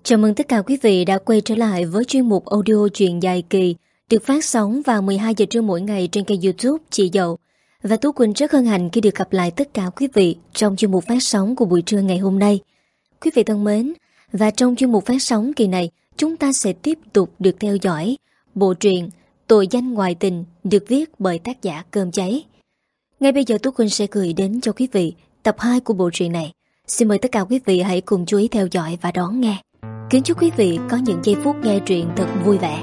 Chào mừng tất cả quý vị đã quay trở lại với chuyên mục audio truyện dài kỳ được phát sóng vào 12 giờ trưa mỗi ngày trên kênh YouTube Chị Dậu. Và Tú Quỳnh rất hân hạnh khi được gặp lại tất cả quý vị trong chuyên mục phát sóng của buổi trưa ngày hôm nay. Quý vị thân mến, và trong chuyên mục phát sóng kỳ này, chúng ta sẽ tiếp tục được theo dõi bộ truyện Tội danh ngoại tình được viết bởi tác giả Cơm Cháy. Ngay bây giờ Tú Quỳnh sẽ gửi đến cho quý vị tập 2 của bộ truyện này. Xin mời tất cả quý vị hãy cùng chú ý theo dõi và đón nghe. Kính chúc quý vị có những giây phút nghe truyện thật vui vẻ.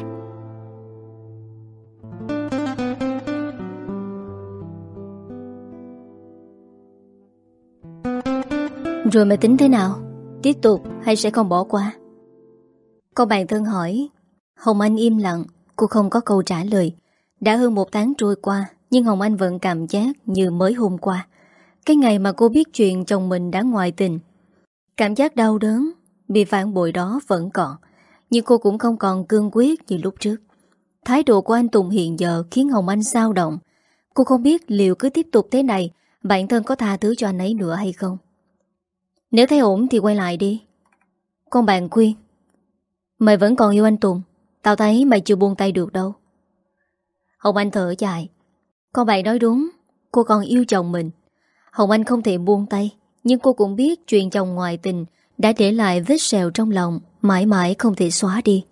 Rồi mày tính thế nào? Tiếp tục hay sẽ không bỏ qua? Cô bạn thân hỏi. Hồng Anh im lặng, cô không có câu trả lời. Đã hơn 1 tháng trôi qua, nhưng Hồng Anh vẫn cảm giác như mới hôm qua, cái ngày mà cô biết chuyện chồng mình đã ngoại tình. Cảm giác đau đớn bị phản bội đó vẫn còn, nhưng cô cũng không còn cương quyết như lúc trước. Thái độ của anh Tùng hiện giờ khiến Hồng Anh xao động. Cô không biết liệu cứ tiếp tục thế này bản thân có tha thứ cho anh ấy nữa hay không. Nếu thấy ổn thì quay lại đi. Con bạn khuyên. Mày vẫn còn yêu anh Tùng. Tao thấy mày chưa buông tay được đâu. Hồng Anh thở dài. Con bạn nói đúng, cô còn yêu chồng mình. Hồng Anh không thể buông tay, nhưng cô cũng biết chuyện chồng ngoại tình đã để lại vết sẹo trong lòng, mãi mãi không thể xóa đi.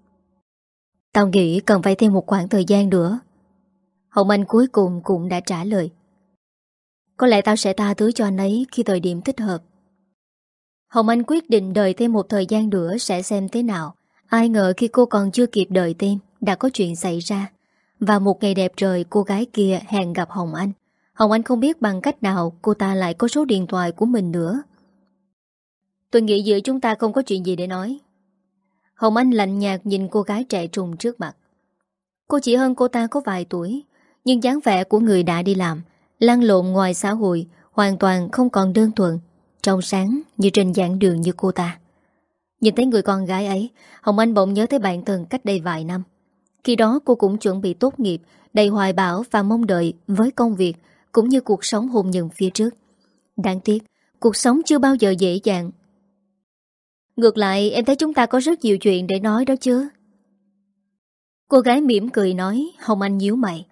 Tao nghĩ cần phải thêm một khoảng thời gian nữa. Hồng Anh cuối cùng cũng đã trả lời. Có lẽ tao sẽ tha thứ cho anh ấy khi thời điểm thích hợp. Hồng Anh quyết định đợi thêm một thời gian nữa sẽ xem thế nào. Ai ngờ khi cô còn chưa kịp đợi thêm, đã có chuyện xảy ra. Và một ngày đẹp trời, cô gái kia hẹn gặp Hồng Anh. Hồng Anh không biết bằng cách nào cô ta lại có số điện thoại của mình nữa. Tôi nghĩ giữa chúng ta không có chuyện gì để nói. Hồng Anh lạnh nhạt nhìn cô gái trẻ trung trước mặt. Cô chỉ hơn cô ta có vài tuổi, nhưng dáng vẻ của người đã đi làm, lăn lộn ngoài xã hội, hoàn toàn không còn đơn thuần, trong sáng như trên giảng đường như cô ta. Nhìn thấy người con gái ấy, Hồng Anh bỗng nhớ tới bản thân cách đây vài năm. Khi đó cô cũng chuẩn bị tốt nghiệp, đầy hoài bão và mong đợi với công việc cũng như cuộc sống hôn nhân phía trước. Đáng tiếc, cuộc sống chưa bao giờ dễ dàng. Ngược lại, em thấy chúng ta có rất nhiều chuyện để nói đó chứ. Cô gái mỉm cười nói. Hồng Anh nhíu mày.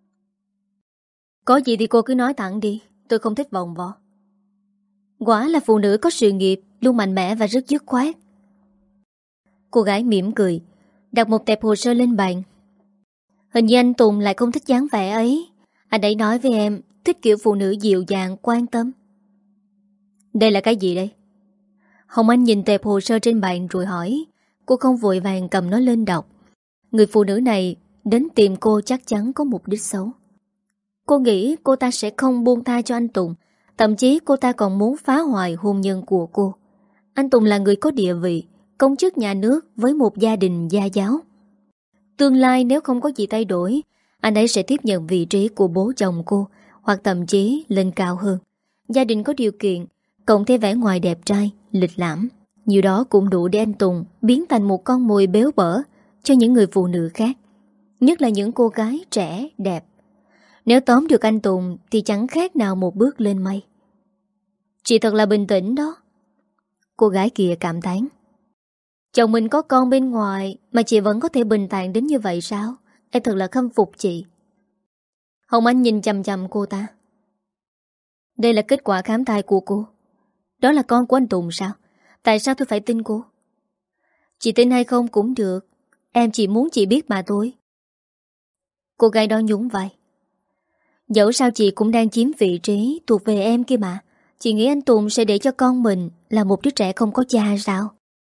Có gì thì cô cứ nói thẳng đi, tôi không thích vòng vo. Quả là phụ nữ có sự nghiệp, luôn mạnh mẽ và rất dứt khoát. Cô gái mỉm cười, đặt một tệp hồ sơ lên bàn. Hình như anh Tùng lại không thích dáng vẻ ấy. Anh ấy nói với em thích kiểu phụ nữ dịu dàng, quan tâm. Đây là cái gì đây? Hồng Anh nhìn tệp hồ sơ trên bàn rồi hỏi. Cô không vội vàng cầm nó lên đọc. Người phụ nữ này đến tìm cô chắc chắn có mục đích xấu. Cô nghĩ cô ta sẽ không buông tha cho anh Tùng. Thậm chí cô ta còn muốn phá hoại hôn nhân của cô. Anh Tùng là người có địa vị, công chức nhà nước với một gia đình gia giáo. Tương lai nếu không có gì thay đổi, anh ấy sẽ tiếp nhận vị trí của bố chồng cô, hoặc thậm chí lên cao hơn. Gia đình có điều kiện, cộng thêm vẻ ngoài đẹp trai, lịch lãm, nhiều đó cũng đủ để anh Tùng biến thành một con mồi béo bở cho những người phụ nữ khác, nhất là những cô gái trẻ, đẹp. Nếu tóm được anh Tùng thì chẳng khác nào một bước lên mây. Chị thật là bình tĩnh đó. Cô gái kia cảm thán. Chồng mình có con bên ngoài mà chị vẫn có thể bình thản đến như vậy sao? Em thật là khâm phục chị. Hồng Anh nhìn chằm chằm cô ta. Đây là kết quả khám thai của cô. Đó là con của anh Tùng sao? Tại sao tôi phải tin cô? Chị tin hay không cũng được. Em chỉ muốn chị biết mà thôi. Cô gái đó nhún vai. Dẫu sao chị cũng đang chiếm vị trí thuộc về em kia mà. Chị nghĩ anh Tùng sẽ để cho con mình là một đứa trẻ không có cha sao?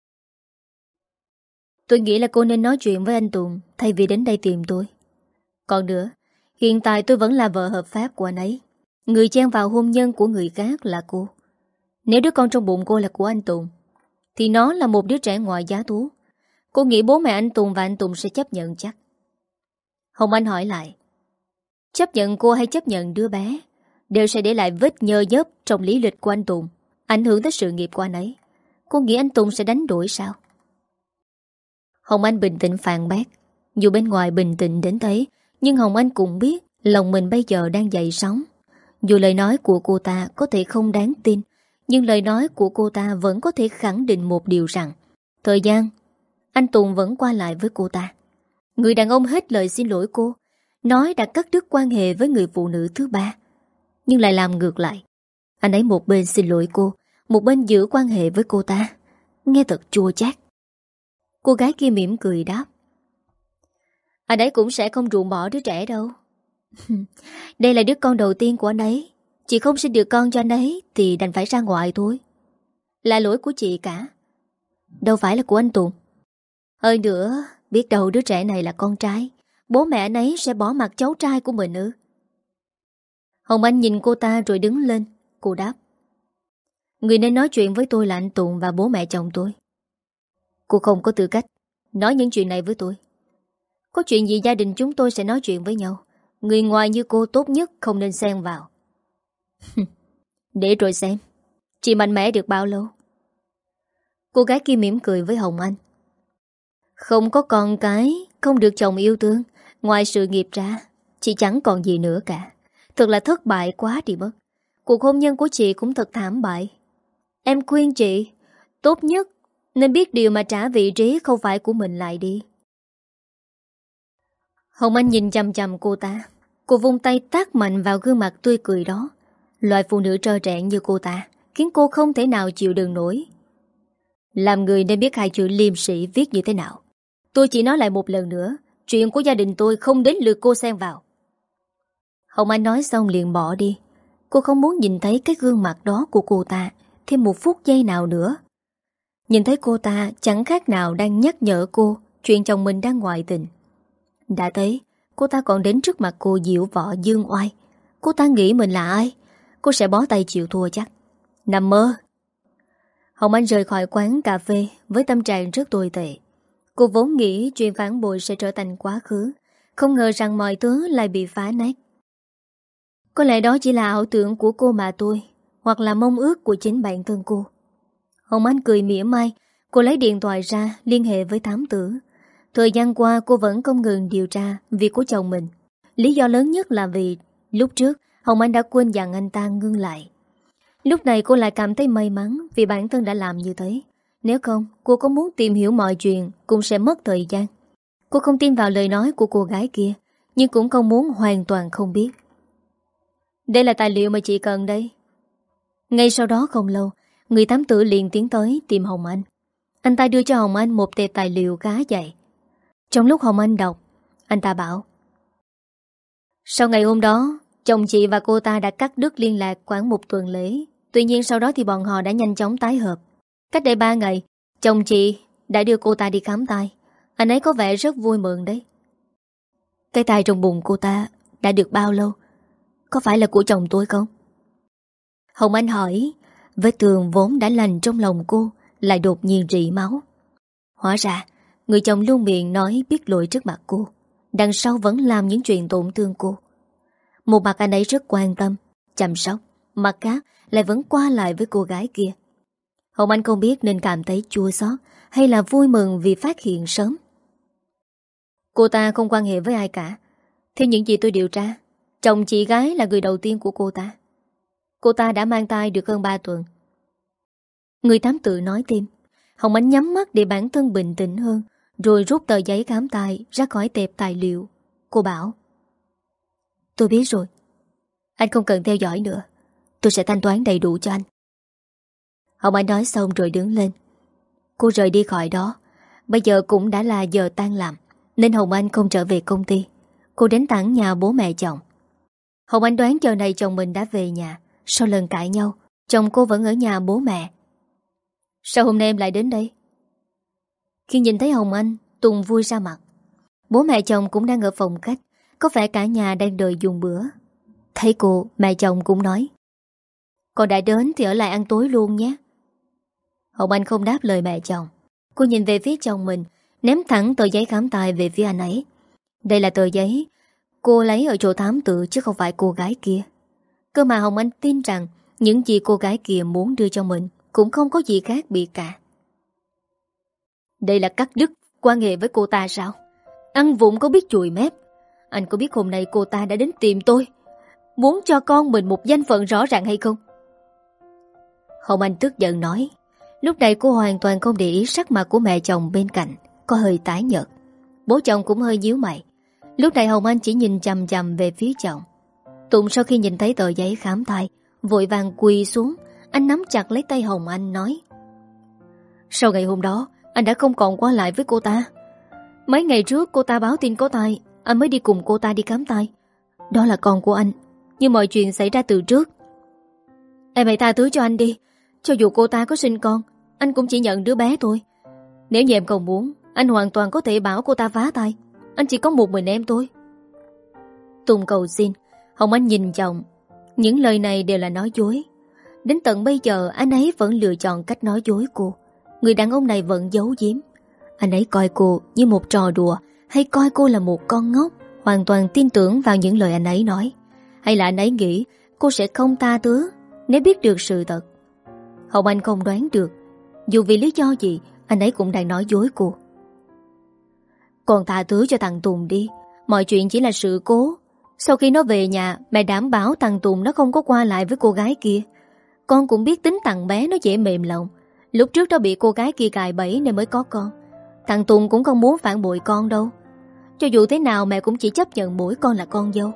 Tôi nghĩ là cô nên nói chuyện với anh Tùng thay vì đến đây tìm tôi. Còn nữa, hiện tại tôi vẫn là vợ hợp pháp của anh ấy. Người chen vào hôn nhân của người khác là cô. Nếu đứa con trong bụng cô là của anh Tùng thì nó là một đứa trẻ ngoài giá thú. Cô nghĩ bố mẹ anh Tùng và anh Tùng sẽ chấp nhận chắc? Hồng Anh hỏi lại. Chấp nhận cô hay chấp nhận đứa bé đều sẽ để lại vết nhơ nhớp trong lý lịch của anh Tùng, ảnh hưởng tới sự nghiệp của anh ấy. Cô nghĩ anh Tùng sẽ đánh đuổi sao? Hồng Anh bình tĩnh phản bác. Dù bên ngoài bình tĩnh đến thế, nhưng Hồng Anh cũng biết lòng mình bây giờ đang dậy sóng. Dù lời nói của cô ta có thể không đáng tin, nhưng lời nói của cô ta vẫn có thể khẳng định một điều rằng Thời gian, anh Tùng vẫn qua lại với cô ta. Người đàn ông hết lời xin lỗi cô, nói đã cắt đứt quan hệ với người phụ nữ thứ ba, nhưng lại làm ngược lại. Anh ấy một bên xin lỗi cô, một bên giữ quan hệ với cô ta. Nghe thật chua chát. Cô gái kia mỉm cười đáp: anh ấy cũng sẽ không ruồng bỏ đứa trẻ đâu. Đây là đứa con đầu tiên của anh ấy. Chị không sinh được con cho anh ấy thì đành phải ra ngoại thôi. Là lỗi của chị cả, đâu phải là của anh Tùng. Hơn nữa, biết đâu đứa trẻ này là con trai, bố mẹ anh ấy sẽ bỏ mặc cháu trai của mình ư? Hồng Anh nhìn cô ta rồi đứng lên. Cô đáp: người nên nói chuyện với tôi là anh Tùng và bố mẹ chồng tôi. Cô không có tư cách nói những chuyện này với tôi. Có chuyện gì gia đình chúng tôi sẽ nói chuyện với nhau. Người ngoài như cô tốt nhất không nên xen vào. Để rồi xem chị mạnh mẽ được bao lâu. Cô gái kia mỉm cười với Hồng Anh. Không có con cái, không được chồng yêu thương, ngoài sự nghiệp ra chị chẳng còn gì nữa cả. Thật là thất bại quá đi mất. Cuộc hôn nhân của chị cũng thật thảm bại. Em khuyên chị tốt nhất nên biết điều mà trả vị trí không phải của mình lại đi. Hồng Anh nhìn chằm chằm cô ta. Cô vung tay tát mạnh vào gương mặt tươi cười đó. Loại phụ nữ trơ trẽn như cô ta khiến cô không thể nào chịu đựng nổi. Làm người nên biết hai chữ liêm sĩ viết như thế nào. Tôi chỉ nói lại một lần nữa, chuyện của gia đình tôi không đến lượt cô xen vào. Hồng Anh nói xong liền bỏ đi. Cô không muốn nhìn thấy cái gương mặt đó của cô ta thêm một phút giây nào nữa. Nhìn thấy cô ta chẳng khác nào đang nhắc nhở cô chuyện chồng mình đang ngoại tình. Đã thấy cô ta còn đến trước mặt cô diễu võ dương oai. Cô ta nghĩ mình là ai? Cô sẽ bó tay chịu thua chắc. Nằm mơ. Hồng Anh rời khỏi quán cà phê với tâm trạng rất tồi tệ. Cô vốn nghĩ chuyện phản bội sẽ trở thành quá khứ, không ngờ rằng mọi thứ lại bị phá nát. Có lẽ đó chỉ là ảo tưởng của cô mà thôi, hoặc là mong ước của chính bản thân cô. Hồng Anh cười mỉa mai. Cô lấy điện thoại ra liên hệ với thám tử. Thời gian qua cô vẫn không ngừng điều tra việc của chồng mình. Lý do lớn nhất là vì lúc trước Hồng Anh đã quên dặn anh ta ngưng lại. Lúc này cô lại cảm thấy may mắn vì bản thân đã làm như thế. Nếu không, cô có muốn tìm hiểu mọi chuyện cũng sẽ mất thời gian. Cô không tin vào lời nói của cô gái kia, nhưng cũng không muốn hoàn toàn không biết. Đây là tài liệu mà chị cần đây. Ngay sau đó không lâu, người thám tử liền tiến tới tìm Hồng Anh. Anh ta đưa cho Hồng Anh một tệp tài liệu khá dày. Trong lúc Hồng Anh đọc, anh ta bảo: sau ngày hôm đó, chồng chị và cô ta đã cắt đứt liên lạc khoảng một tuần lễ. Tuy nhiên sau đó thì bọn họ đã nhanh chóng tái hợp. Cách đây 3 ngày, chồng chị đã đưa cô ta đi khám tai. Anh ấy có vẻ rất vui mừng đấy. Cái tai trong bụng cô ta đã được bao lâu? Có phải là của chồng tôi không? Hồng Anh hỏi. Vết thương vốn đã lành trong lòng cô lại đột nhiên rỉ máu. Hóa ra người chồng luôn miệng nói biết lỗi trước mặt cô, đằng sau vẫn làm những chuyện tổn thương cô. Một mặt anh ấy rất quan tâm, chăm sóc, mặt khác lại vẫn qua lại với cô gái kia. Hồng Anh không biết nên cảm thấy chua xót hay là vui mừng vì phát hiện sớm. Cô ta không quan hệ với ai cả. Theo những gì tôi điều tra, chồng chị gái là người đầu tiên của cô ta. Cô ta đã mang thai được hơn 3 tuần. Người thám tử nói thêm. Hồng Anh nhắm mắt để bản thân bình tĩnh hơn, rồi rút tờ giấy khám thai ra khỏi tệp tài liệu. Cô bảo: tôi biết rồi, anh không cần theo dõi nữa. Tôi sẽ thanh toán đầy đủ cho anh. Hồng Anh nói xong rồi đứng lên. Cô rời đi khỏi đó. Bây giờ cũng đã là giờ tan làm, nên Hồng Anh không trở về công ty. Cô đến thẳng nhà bố mẹ chồng. Hồng Anh đoán giờ này chồng mình đã về nhà. Sau lần cãi nhau, chồng cô vẫn ở nhà bố mẹ. Sao hôm nay em lại đến đây? Khi nhìn thấy Hồng Anh, Tùng vui ra mặt. Bố mẹ chồng cũng đang ở phòng khách. Có vẻ cả nhà đang đợi dùng bữa. Thấy cô, mẹ chồng cũng nói: con đã đến thì ở lại ăn tối luôn nhé. Hồng Anh không đáp lời mẹ chồng. Cô nhìn về phía chồng mình, ném thẳng tờ giấy khám thai về phía anh ấy. Đây là tờ giấy cô lấy ở chỗ thám tử chứ không phải cô gái kia. Cơ mà Hồng Anh tin rằng những gì cô gái kia muốn đưa cho mình cũng không có gì khác biệt cả. Đây là cắt đứt quan hệ với cô ta sao? Ăn vụng có biết chùi mép. Anh có biết hôm nay cô ta đã đến tìm tôi, muốn cho con mình một danh phận rõ ràng hay không? Hồng Anh tức giận nói. Lúc này cô hoàn toàn không để ý sắc mặt của mẹ chồng bên cạnh có hơi tái nhợt. Bố chồng cũng hơi nhíu mày. Lúc này Hồng Anh chỉ nhìn chằm chằm về phía chồng. Tùng sau khi nhìn thấy tờ giấy khám thai, vội vàng quỳ xuống. Anh nắm chặt lấy tay Hồng Anh nói: Sau ngày hôm đó, anh đã không còn qua lại với cô ta. Mấy ngày trước cô ta báo tin có thai, anh mới đi cùng cô ta đi khám thai. Đó là con của anh, nhưng mọi chuyện xảy ra từ trước. Em hãy tha thứ cho anh đi. Cho dù cô ta có sinh con, anh cũng chỉ nhận đứa bé thôi. Nếu như em không muốn, anh hoàn toàn có thể bảo cô ta phá thai. Anh chỉ có một mình em thôi. Tùng cầu xin. Hồng Anh nhìn chồng. Những lời này đều là nói dối. Đến tận bây giờ anh ấy vẫn lựa chọn cách nói dối cô. Người đàn ông này vẫn giấu giếm. Anh ấy coi cô như một trò đùa, hay coi cô là một con ngốc, hoàn toàn tin tưởng vào những lời anh ấy nói? Hay là anh ấy nghĩ cô sẽ không tha thứ nếu biết được sự thật? Hồng Anh không đoán được. Dù vì lý do gì, anh ấy cũng đang nói dối cô. Còn tha thứ cho thằng Tùng đi. Mọi chuyện chỉ là sự cố. Sau khi nó về nhà, mẹ đảm bảo thằng Tùng nó không có qua lại với cô gái kia. Con cũng biết tính thằng bé nó dễ mềm lòng. Lúc trước nó bị cô gái kia cài bẫy nên mới có con. Thằng Tùng cũng không muốn phản bội con đâu. Cho dù thế nào mẹ cũng chỉ chấp nhận mỗi con là con dâu.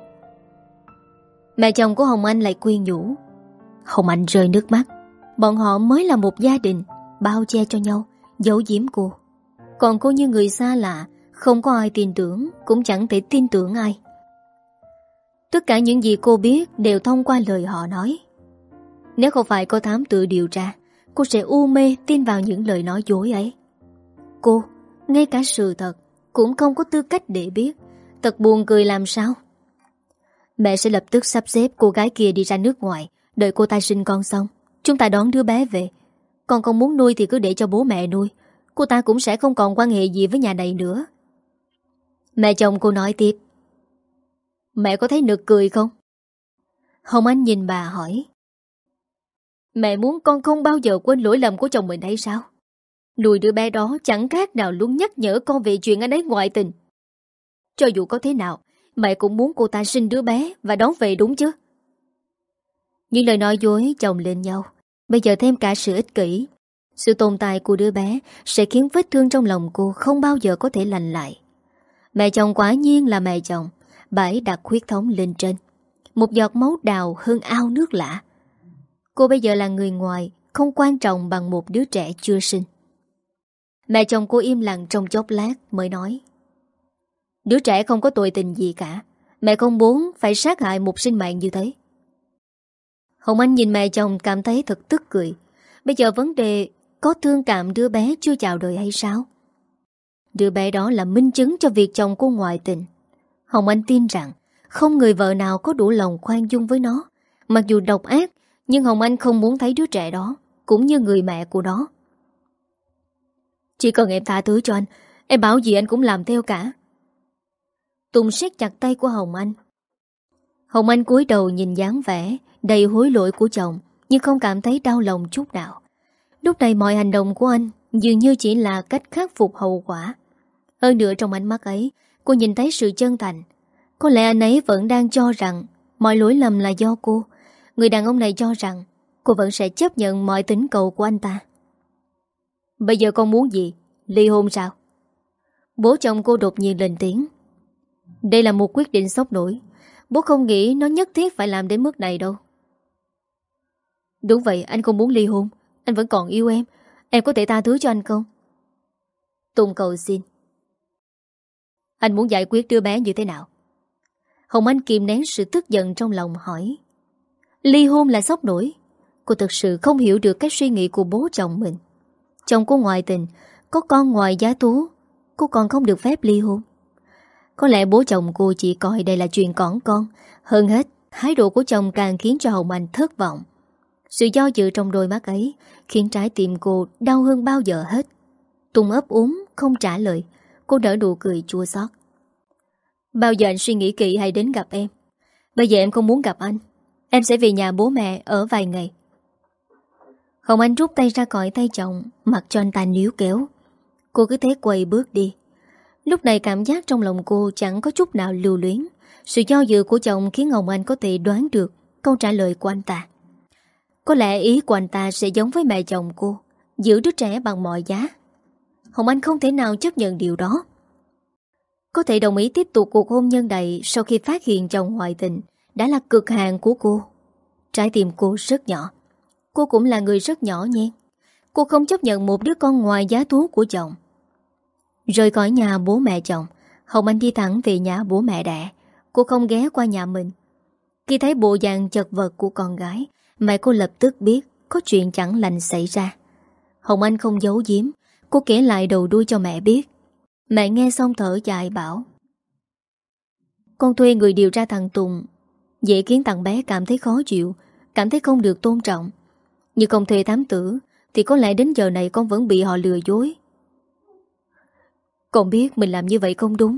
Mẹ chồng của Hồng Anh lại khuyên nhủ. Hồng Anh rơi nước mắt. Bọn họ mới là một gia đình, bao che cho nhau, giấu giếm cô. Còn cô như người xa lạ, không có ai tin tưởng, cũng chẳng thể tin tưởng ai. Tất cả những gì cô biết đều thông qua lời họ nói. Nếu không phải cô thám tử điều tra, cô sẽ u mê tin vào những lời nói dối ấy. Cô, ngay cả sự thật cũng không có tư cách để biết. Thật buồn cười làm sao. Mẹ sẽ lập tức sắp xếp cô gái kia đi ra nước ngoài. Đợi cô ta sinh con xong, chúng ta đón đứa bé về. Con không muốn nuôi thì cứ để cho bố mẹ nuôi. Cô ta cũng sẽ không còn quan hệ gì với nhà này nữa. Mẹ chồng cô nói tiếp. Mẹ có thấy nực cười không? Hồng Anh nhìn bà hỏi. Mẹ muốn con không bao giờ quên lỗi lầm của chồng mình hay sao? Nuôi đứa bé đó chẳng khác nào luôn nhắc nhở con về chuyện anh ấy ngoại tình. Cho dù có thế nào, mẹ cũng muốn cô ta sinh đứa bé và đón về đúng chứ? Những lời nói dối chồng lên nhau. Bây giờ thêm cả sự ích kỷ. Sự tồn tại của đứa bé sẽ khiến vết thương trong lòng cô không bao giờ có thể lành lại. Mẹ chồng quả nhiên là mẹ chồng. Bà ấy đặt huyết thống lên trên. Một giọt máu đào hơn ao nước lạ. Cô bây giờ là người ngoài, không quan trọng bằng một đứa trẻ chưa sinh. Mẹ chồng cô im lặng trong chốc lát mới nói. Đứa trẻ không có tội tình gì cả. Mẹ không muốn phải sát hại một sinh mạng như thế. Hồng Anh nhìn mẹ chồng cảm thấy thật tức cười. Bây giờ vấn đề có thương cảm đứa bé chưa chào đời hay sao? Đứa bé đó là minh chứng cho việc chồng cô ngoại tình. Hồng Anh tin rằng không người vợ nào có đủ lòng khoan dung với nó. Mặc dù độc ác, nhưng Hồng Anh không muốn thấy đứa trẻ đó, cũng như người mẹ của nó. Chỉ cần em tha thứ cho anh, em bảo gì anh cũng làm theo cả. Tùng siết chặt tay của Hồng Anh. Hồng Anh cúi đầu nhìn dáng vẻ đầy hối lỗi của chồng, nhưng không cảm thấy đau lòng chút nào. Lúc này mọi hành động của anh dường như chỉ là cách khắc phục hậu quả. Hơn nữa trong ánh mắt ấy, cô nhìn thấy sự chân thành. Có lẽ anh ấy vẫn đang cho rằng mọi lỗi lầm là do cô. Người đàn ông này cho rằng cô vẫn sẽ chấp nhận mọi tín cầu của anh ta. Bây giờ con muốn gì? Ly hôn sao? Bố chồng cô đột nhiên lên tiếng. Đây là một quyết định sốc nổi. Bố không nghĩ nó nhất thiết phải làm đến mức này đâu. Đúng vậy, anh không muốn ly hôn. Anh vẫn còn yêu em. Em có thể tha thứ cho anh không? Tùng cầu xin. Anh muốn giải quyết đứa bé như thế nào? Hồng Anh kìm nén sự tức giận trong lòng hỏi. Ly hôn là sốc nổi. Cô thực sự không hiểu được cái suy nghĩ của bố chồng mình. Chồng cô ngoại tình, có con ngoài giá thú, cô còn không được phép ly hôn. Có lẽ bố chồng cô chỉ coi đây là chuyện cỏn con. Hơn hết, thái độ của chồng càng khiến cho Hồng Anh thất vọng. Sự do dự trong đôi mắt ấy khiến trái tim cô đau hơn bao giờ hết. Tùng ấp úng không trả lời. Cô nở nụ cười chua xót. Bao giờ anh suy nghĩ kỹ hay đến gặp em? Bây giờ em không muốn gặp anh. Em sẽ về nhà bố mẹ ở vài ngày. Hồng Anh rút tay ra khỏi tay chồng, mặc cho anh ta níu kéo. Cô cứ thế quay bước đi. Lúc này cảm giác trong lòng cô chẳng có chút nào lưu luyến. Sự do dự của chồng khiến Hồng Anh có thể đoán được câu trả lời của anh ta. Có lẽ ý của anh ta sẽ giống với mẹ chồng cô. giữ đứa trẻ bằng mọi giá. Hồng Anh không thể nào chấp nhận điều đó. Có thể đồng ý tiếp tục cuộc hôn nhân này sau khi phát hiện chồng ngoại tình đã là cực hạn của cô. Trái tim cô rất nhỏ. Cô cũng là người rất nhỏ nhen. Cô không chấp nhận một đứa con ngoài giá thú của chồng. Rời khỏi nhà bố mẹ chồng, Hồng Anh đi thẳng về nhà bố mẹ đẻ. Cô không ghé qua nhà mình. Khi thấy bộ dạng chật vật của con gái, mẹ cô lập tức biết có chuyện chẳng lành xảy ra. Hồng Anh không giấu giếm. Cô kể lại đầu đuôi cho mẹ biết. Mẹ nghe xong thở dài bảo: con thuê người điều tra thằng Tùng, dễ khiến thằng bé cảm thấy khó chịu, cảm thấy không được tôn trọng. Nhưng không thuê thám tử thì có lẽ đến giờ này con vẫn bị họ lừa dối. Con biết mình làm như vậy không đúng.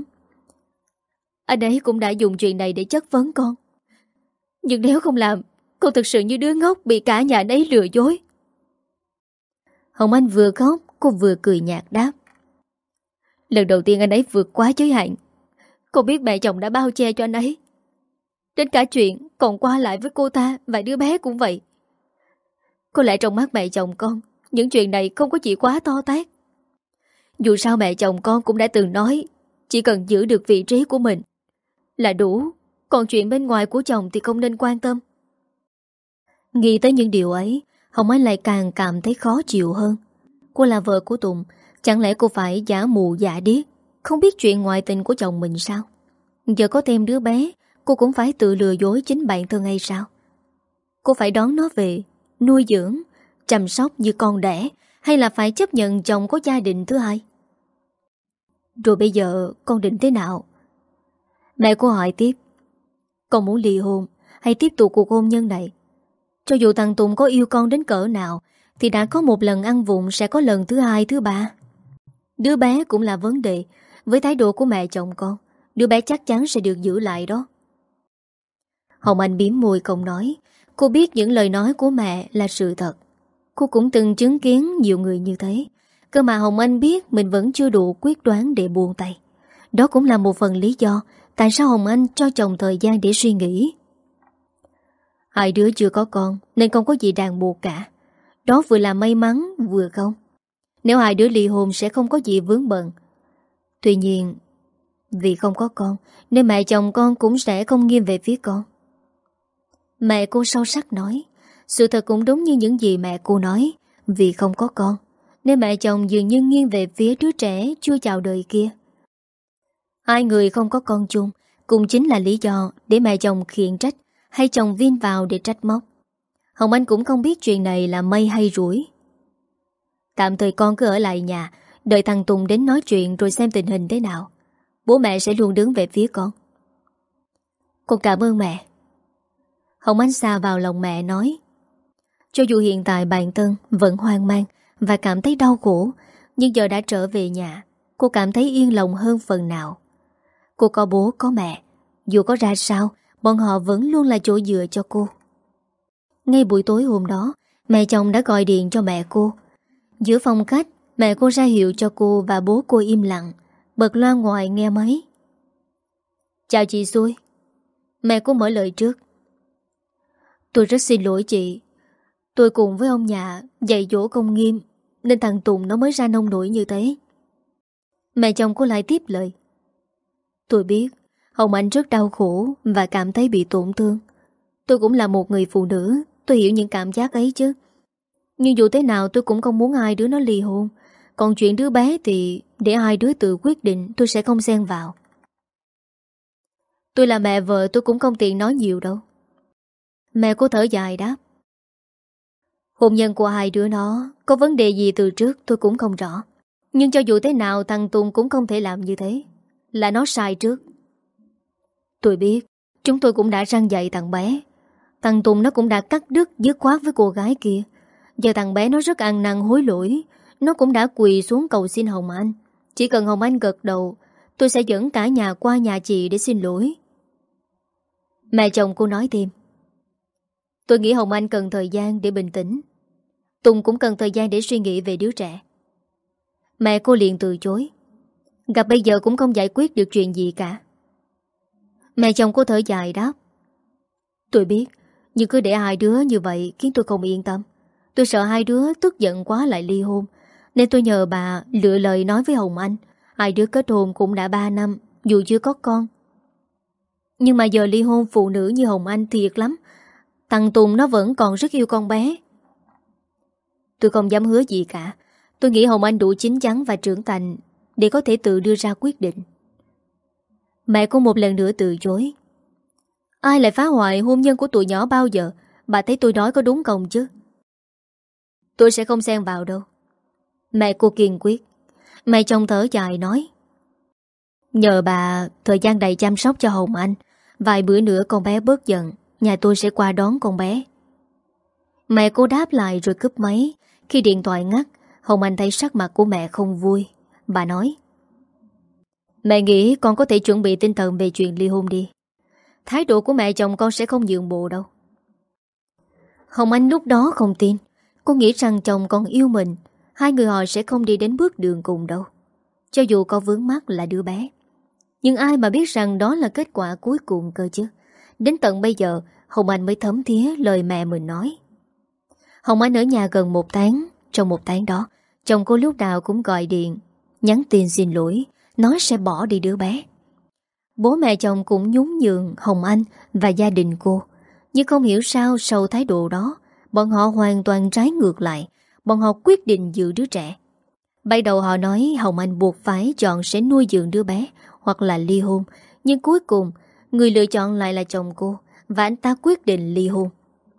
Anh ấy cũng đã dùng chuyện này để chất vấn con. Nhưng nếu không làm, con thực sự như đứa ngốc bị cả nhà anh ấy lừa dối. Hồng Anh vừa khóc, cô vừa cười nhạt đáp: lần đầu tiên anh ấy vượt quá giới hạn. Con biết mẹ chồng đã bao che cho anh ấy. Đến cả chuyện còn qua lại với cô ta và đứa bé cũng vậy. Có lẽ trong mắt mẹ chồng con, những chuyện này không có gì quá to tát. Dù sao mẹ chồng con cũng đã từng nói chỉ cần giữ được vị trí của mình là đủ. Còn chuyện bên ngoài của chồng thì không nên quan tâm. Nghĩ tới những điều ấy, Hồng Anh lại càng cảm thấy khó chịu hơn. Cô là vợ của Tùng, chẳng lẽ cô phải giả mù giả điếc, không biết chuyện ngoại tình của chồng mình sao? Giờ có thêm đứa bé, cô cũng phải tự lừa dối chính bản thân hay sao? Cô phải đón nó về, nuôi dưỡng, chăm sóc như con đẻ, hay là phải chấp nhận chồng có gia đình thứ hai? Rồi bây giờ con định thế nào? Mẹ cô hỏi tiếp. Con muốn ly hôn hay tiếp tục cuộc hôn nhân này? Cho dù thằng Tùng có yêu con đến cỡ nào thì đã có một lần ăn vụng sẽ có lần thứ hai, thứ ba. Đứa bé cũng là vấn đề. Với thái độ của mẹ chồng con, đứa bé chắc chắn sẽ được giữ lại đó. Hồng Anh bĩm môi không nói. Cô biết những lời nói của mẹ là sự thật. Cô cũng từng chứng kiến nhiều người như thế. Cơ mà Hồng Anh biết mình vẫn chưa đủ quyết đoán để buông tay. Đó cũng là một phần lý do tại sao Hồng Anh cho chồng thời gian để suy nghĩ. Hai đứa chưa có con nên không có gì ràng buộc cả. Đó vừa là may mắn vừa không. Nếu hai đứa ly hôn sẽ không có gì vướng bận. Tuy nhiên, vì không có con nên mẹ chồng con cũng sẽ không nghiêng về phía con. Mẹ cô sâu sắc nói. Sự thật cũng đúng như những gì mẹ cô nói. Vì không có con nên mẹ chồng dường như nghiêng về phía đứa trẻ chưa chào đời kia. Hai người không có con chung cũng chính là lý do để mẹ chồng khiển trách hay chồng viên vào để trách móc. Hồng Anh cũng không biết chuyện này là may hay rủi. Tạm thời con cứ ở lại nhà, đợi thằng Tùng đến nói chuyện rồi xem tình hình thế nào. Bố mẹ sẽ luôn đứng về phía con. Con cảm ơn mẹ. Hồng Anh xà vào lòng mẹ nói. Cho dù hiện tại bản thân vẫn hoang mang và cảm thấy đau khổ, nhưng giờ đã trở về nhà, cô cảm thấy yên lòng hơn phần nào. Cô có bố có mẹ, dù có ra sao, bọn họ vẫn luôn là chỗ dựa cho cô. Ngay buổi tối hôm đó, mẹ chồng đã gọi điện cho mẹ cô. Giữa phòng khách, mẹ cô ra hiệu cho cô và bố cô im lặng, bật loa ngoài nghe máy. Chào chị Xui. Mẹ cô mở lời trước. Tôi rất xin lỗi chị. Tôi cùng với ông nhà dạy dỗ không nghiêm nên thằng Tùng nó mới ra nông nổi như thế. Mẹ chồng cô lại tiếp lời. Tôi biết Hồng Anh rất đau khổ và cảm thấy bị tổn thương. Tôi cũng là một người phụ nữ, tôi hiểu những cảm giác ấy chứ. Nhưng dù thế nào tôi cũng không muốn hai đứa nó ly hôn. Còn chuyện đứa bé thì để hai đứa tự quyết định, tôi sẽ không xen vào. Tôi là mẹ vợ, tôi cũng không tiện nói nhiều đâu. Mẹ cô thở dài đáp. Hôn nhân của hai đứa nó có vấn đề gì từ trước tôi cũng không rõ. Nhưng cho dù thế nào thằng Tùng cũng không thể làm như thế. Là nó sai trước. Tôi biết, chúng tôi cũng đã răn dạy thằng bé. Thằng Tùng nó cũng đã cắt đứt dứt khoát với cô gái kia. Giờ thằng bé nó rất ăn năn hối lỗi. Nó cũng đã quỳ xuống cầu xin Hồng Anh. Chỉ cần Hồng Anh gật đầu, tôi sẽ dẫn cả nhà qua nhà chị để xin lỗi. Mẹ chồng cô nói thêm. Tôi nghĩ Hồng Anh cần thời gian để bình tĩnh. Tùng cũng cần thời gian để suy nghĩ về đứa trẻ. Mẹ cô liền từ chối. Gặp bây giờ cũng không giải quyết được chuyện gì cả. Mẹ chồng cô thở dài đáp. Tôi biết, nhưng cứ để hai đứa như vậy khiến tôi không yên tâm. Tôi sợ hai đứa tức giận quá lại ly hôn, nên tôi nhờ bà lựa lời nói với Hồng Anh. Hai đứa kết hôn cũng đã 3 năm, dù chưa có con. Nhưng mà giờ ly hôn phụ nữ như Hồng Anh thiệt lắm. Thằng Tùng nó vẫn còn rất yêu con bé. Tôi không dám hứa gì cả. Tôi nghĩ Hồng Anh đủ chín chắn và trưởng thành để có thể tự đưa ra quyết định. Mẹ cô một lần nữa từ chối. Ai lại phá hoại hôn nhân của tụi nhỏ bao giờ? Bà thấy tôi nói có đúng không chứ? Tôi sẽ không xen vào đâu. Mẹ cô kiên quyết. Mẹ chồng thở dài nói, nhờ bà thời gian đầy chăm sóc cho Hồng Anh. Vài bữa nữa con bé bớt giận, nhà tôi sẽ qua đón con bé. Mẹ cô đáp lại rồi cúp máy. Khi điện thoại ngắt, Hồng Anh thấy sắc mặt của mẹ không vui. Bà nói, mẹ nghĩ con có thể chuẩn bị tinh thần về chuyện ly hôn đi. Thái độ của mẹ chồng con sẽ không nhượng bộ đâu. Hồng Anh lúc đó không tin. Cô nghĩ rằng chồng còn yêu mình, hai người họ sẽ không đi đến bước đường cùng đâu, cho dù có vướng mắc là đứa bé. Nhưng ai mà biết rằng đó là kết quả cuối cùng cơ chứ. Đến tận bây giờ Hồng Anh mới thấm thía lời mẹ mình nói. Hồng Anh ở nhà gần 1 tháng. Trong 1 tháng đó, chồng cô lúc nào cũng gọi điện, nhắn tin xin lỗi, nói sẽ bỏ đi đứa bé. Bố mẹ chồng cũng nhún nhường Hồng Anh và gia đình cô. Nhưng không hiểu sao sau thái độ đó, bọn họ hoàn toàn trái ngược lại. Bọn họ quyết định giữ đứa trẻ. Ban đầu họ nói Hồng Anh buộc phải chọn sẽ nuôi dưỡng đứa bé hoặc là ly hôn. Nhưng cuối cùng người lựa chọn lại là chồng cô, và anh ta quyết định ly hôn.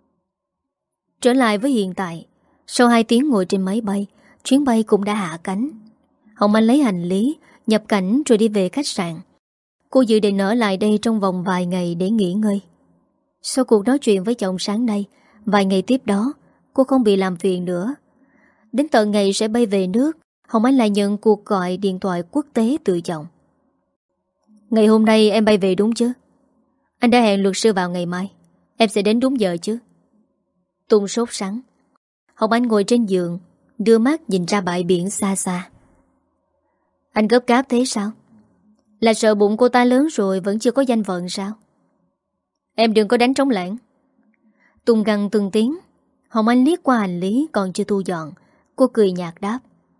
Trở lại với hiện tại, sau 2 tiếng ngồi trên máy bay, chuyến bay cũng đã hạ cánh. Hồng Anh lấy hành lý, nhập cảnh rồi đi về khách sạn. Cô dự định ở lại đây trong vòng vài ngày để nghỉ ngơi. Sau cuộc nói chuyện với chồng sáng nay, vài ngày tiếp đó, cô không bị làm phiền nữa. Đến tận ngày sẽ bay về nước, Hồng Anh lại nhận cuộc gọi điện thoại quốc tế từ chồng. Ngày hôm nay em bay về đúng chứ? Anh đã hẹn luật sư vào ngày mai. Em sẽ đến đúng giờ chứ? Tùng sốt sắng. Hồng Anh ngồi trên giường, đưa mắt nhìn ra bãi biển xa xa. Anh gấp gáp thế sao? Là sợ bụng cô ta lớn rồi vẫn chưa có danh phận sao? Em đừng có đánh trống lãng. Tùng gằn từng tiếng. Hồng Anh liếc qua hành lý còn chưa thu dọn. Cô cười nhạt đáp,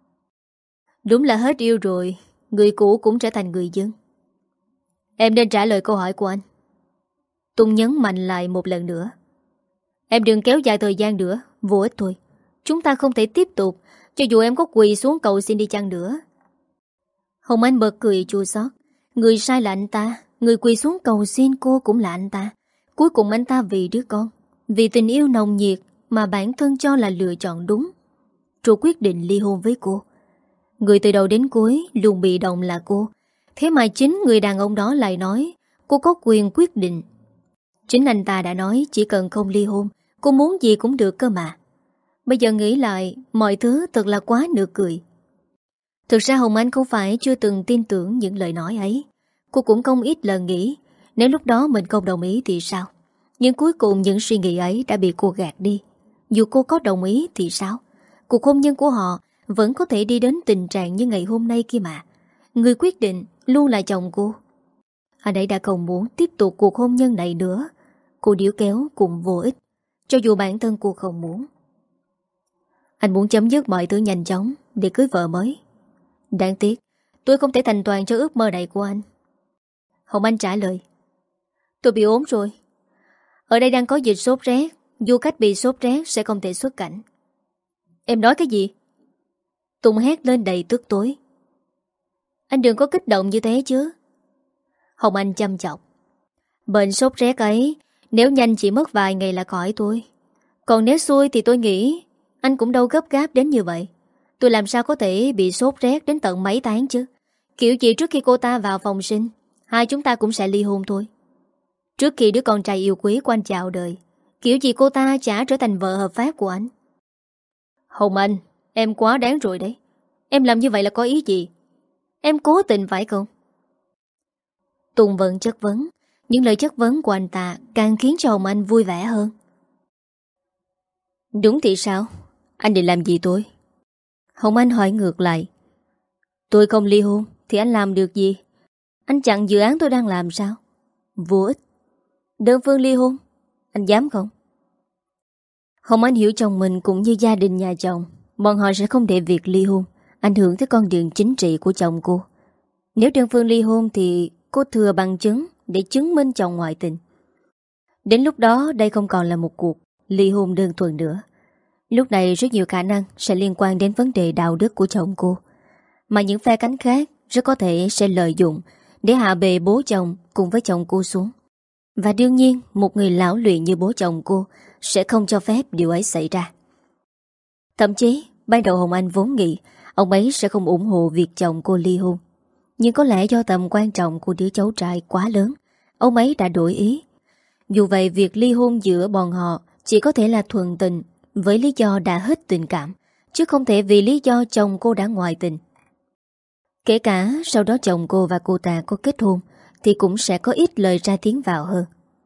đúng là hết yêu rồi, người cũ cũng trở thành người dân. Em nên trả lời câu hỏi của anh. Tùng nhấn mạnh lại một lần nữa. Em đừng kéo dài thời gian nữa, vô ích thôi. Chúng ta không thể tiếp tục, cho dù em có quỳ xuống cầu xin đi chăng nữa. Hồng Anh bật cười chua xót. Người sai là anh ta, người quỳ xuống cầu xin cô cũng là anh ta. Cuối cùng anh ta vì đứa con, vì tình yêu nồng nhiệt mà bản thân cho là lựa chọn đúng, rồi quyết định ly hôn với cô. Người từ đầu đến cuối luôn bị động là cô. Thế mà chính người đàn ông đó lại nói cô có quyền quyết định. Chính anh ta đã nói chỉ cần không ly hôn, cô muốn gì cũng được cơ mà. Bây giờ nghĩ lại, mọi thứ thật là quá nực cười. Thực ra Hồng Anh không phải chưa từng tin tưởng những lời nói ấy. Cô cũng không ít lần nghĩ nếu lúc đó mình không đồng ý thì sao. Nhưng cuối cùng những suy nghĩ ấy đã bị cô gạt đi. Dù cô có đồng ý thì sao? Cuộc hôn nhân của họ vẫn có thể đi đến tình trạng như ngày hôm nay kia mà. Người quyết định luôn là chồng cô. Anh ấy đã không muốn tiếp tục cuộc hôn nhân này nữa. Cô điếu kéo cũng vô ích, cho dù bản thân cô không muốn. Anh muốn chấm dứt mọi thứ nhanh chóng để cưới vợ mới. Đáng tiếc tôi không thể thành toàn cho ước mơ này của anh. Hồng Anh trả lời, tôi bị ốm rồi. Ở đây đang có dịch sốt rét. Du khách bị sốt rét sẽ không thể xuất cảnh. Em nói cái gì? Tùng hét lên đầy tức tối. Anh đừng có kích động như thế chứ. Hồng Anh chăm chọc. Bệnh sốt rét ấy nếu nhanh chỉ mất vài ngày là khỏi tôi. Còn nếu xui thì tôi nghĩ anh cũng đâu gấp gáp đến như vậy. Tôi làm sao có thể bị sốt rét đến tận mấy tháng chứ. Kiểu gì trước khi cô ta vào phòng sinh, hai chúng ta cũng sẽ ly hôn thôi. Trước khi đứa con trai yêu quý của anh chào đời, kiểu gì cô ta chả trở thành vợ hợp pháp của anh. Hồng Anh, em quá đáng rồi đấy. Em làm như vậy là có ý gì? Em cố tình phải không? Tùng vẫn chất vấn. Những lời chất vấn của anh ta càng khiến cho Hồng Anh vui vẻ hơn. Đúng thì sao? Anh định làm gì tôi? Hồng Anh hỏi ngược lại. Tôi không ly hôn thì anh làm được gì? Anh chặn dự án tôi đang làm sao? Vô ích. Đơn phương ly hôn, anh dám không? Hồng Anh hiểu chồng mình cũng như gia đình nhà chồng, bọn họ sẽ không để việc ly hôn ảnh hưởng tới con đường chính trị của chồng cô. Nếu đơn phương ly hôn thì cô thừa bằng chứng để chứng minh chồng ngoại tình. Đến lúc đó đây không còn là một cuộc ly hôn đơn thuần nữa. Lúc này rất nhiều khả năng sẽ liên quan đến vấn đề đạo đức của chồng cô, mà những phe cánh khác rất có thể sẽ lợi dụng để hạ bệ bố chồng cùng với chồng cô xuống. Và đương nhiên một người lão luyện như bố chồng cô sẽ không cho phép điều ấy xảy ra. Thậm chí ban đầu Hồng Anh vốn nghĩ ông ấy sẽ không ủng hộ việc chồng cô ly hôn. Nhưng có lẽ do tầm quan trọng của đứa cháu trai quá lớn, ông ấy đã đổi ý. Dù vậy việc ly hôn giữa bọn họ chỉ có thể là thuận tình với lý do đã hết tình cảm, chứ không thể vì lý do chồng cô đã ngoại tình. Kể cả sau đó chồng cô và cô ta có kết hôn thì cũng sẽ có ít lời ra tiếng vào hơn.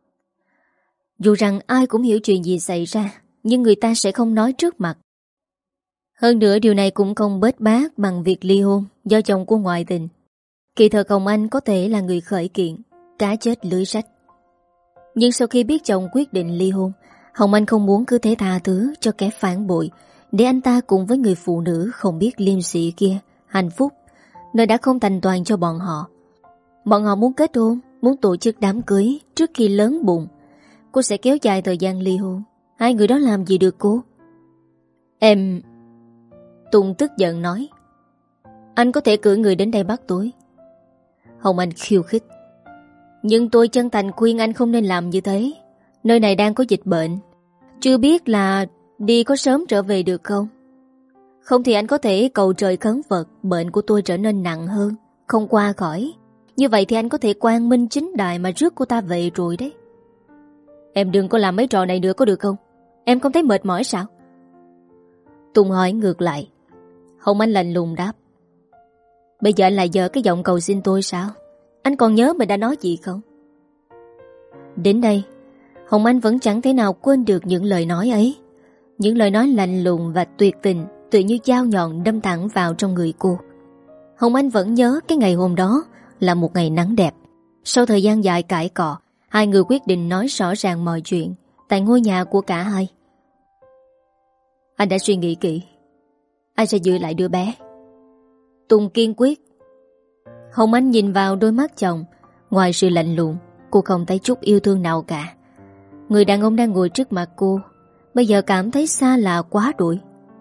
Dù rằng ai cũng hiểu chuyện gì xảy ra, nhưng người ta sẽ không nói trước mặt. Hơn nữa điều này cũng không bết bát bằng việc ly hôn do chồng cô ngoại tình. Kỳ thật Hồng Anh có thể là người khởi kiện, cá chết lưới rách. Nhưng sau khi biết chồng quyết định ly hôn, Hồng Anh không muốn cứ thế tha thứ cho kẻ phản bội, để anh ta cùng với người phụ nữ không biết liêm sỉ kia hạnh phúc, nơi đã không thành toàn cho bọn họ. Bọn họ muốn kết hôn, muốn tổ chức đám cưới trước khi lớn bụng. Cô sẽ kéo dài thời gian ly hôn. Hai người đó làm gì được cô? Em... Tùng tức giận nói. Anh có thể cử người đến đây bắt tôi. Hồng Anh khiêu khích. Nhưng tôi chân thành khuyên anh không nên làm như thế. Nơi này đang có dịch bệnh. Chưa biết là đi có sớm trở về được không? Không thì anh có thể cầu trời khấn Phật bệnh của tôi trở nên nặng hơn, không qua khỏi. Như vậy thì anh có thể quang minh chính đại mà rước cô ta về rồi đấy. Em đừng có làm mấy trò này nữa có được không? Em không thấy mệt mỏi sao? Tùng hỏi ngược lại. Hồng Anh lạnh lùng đáp. Bây giờ anh lại giở cái giọng cầu xin tôi sao? Anh còn nhớ mình đã nói gì không? Đến đây Hồng Anh vẫn chẳng thể nào quên được những lời nói ấy. Những lời nói lạnh lùng và tuyệt tình, tự như dao nhọn đâm thẳng vào trong người cô. Hồng Anh vẫn nhớ cái ngày hôm đó là một ngày nắng đẹp. Sau thời gian dài cãi cọ, hai người quyết định nói rõ ràng mọi chuyện tại ngôi nhà của cả hai. Anh đã suy nghĩ kỹ. Anh sẽ giữ lại đứa bé. Tùng kiên quyết. Hồng Anh nhìn vào đôi mắt chồng. Ngoài sự lạnh lùng, cô không thấy chút yêu thương nào cả. Người đàn ông đang ngồi trước mặt cô bây giờ cảm thấy xa lạ quá đuổi.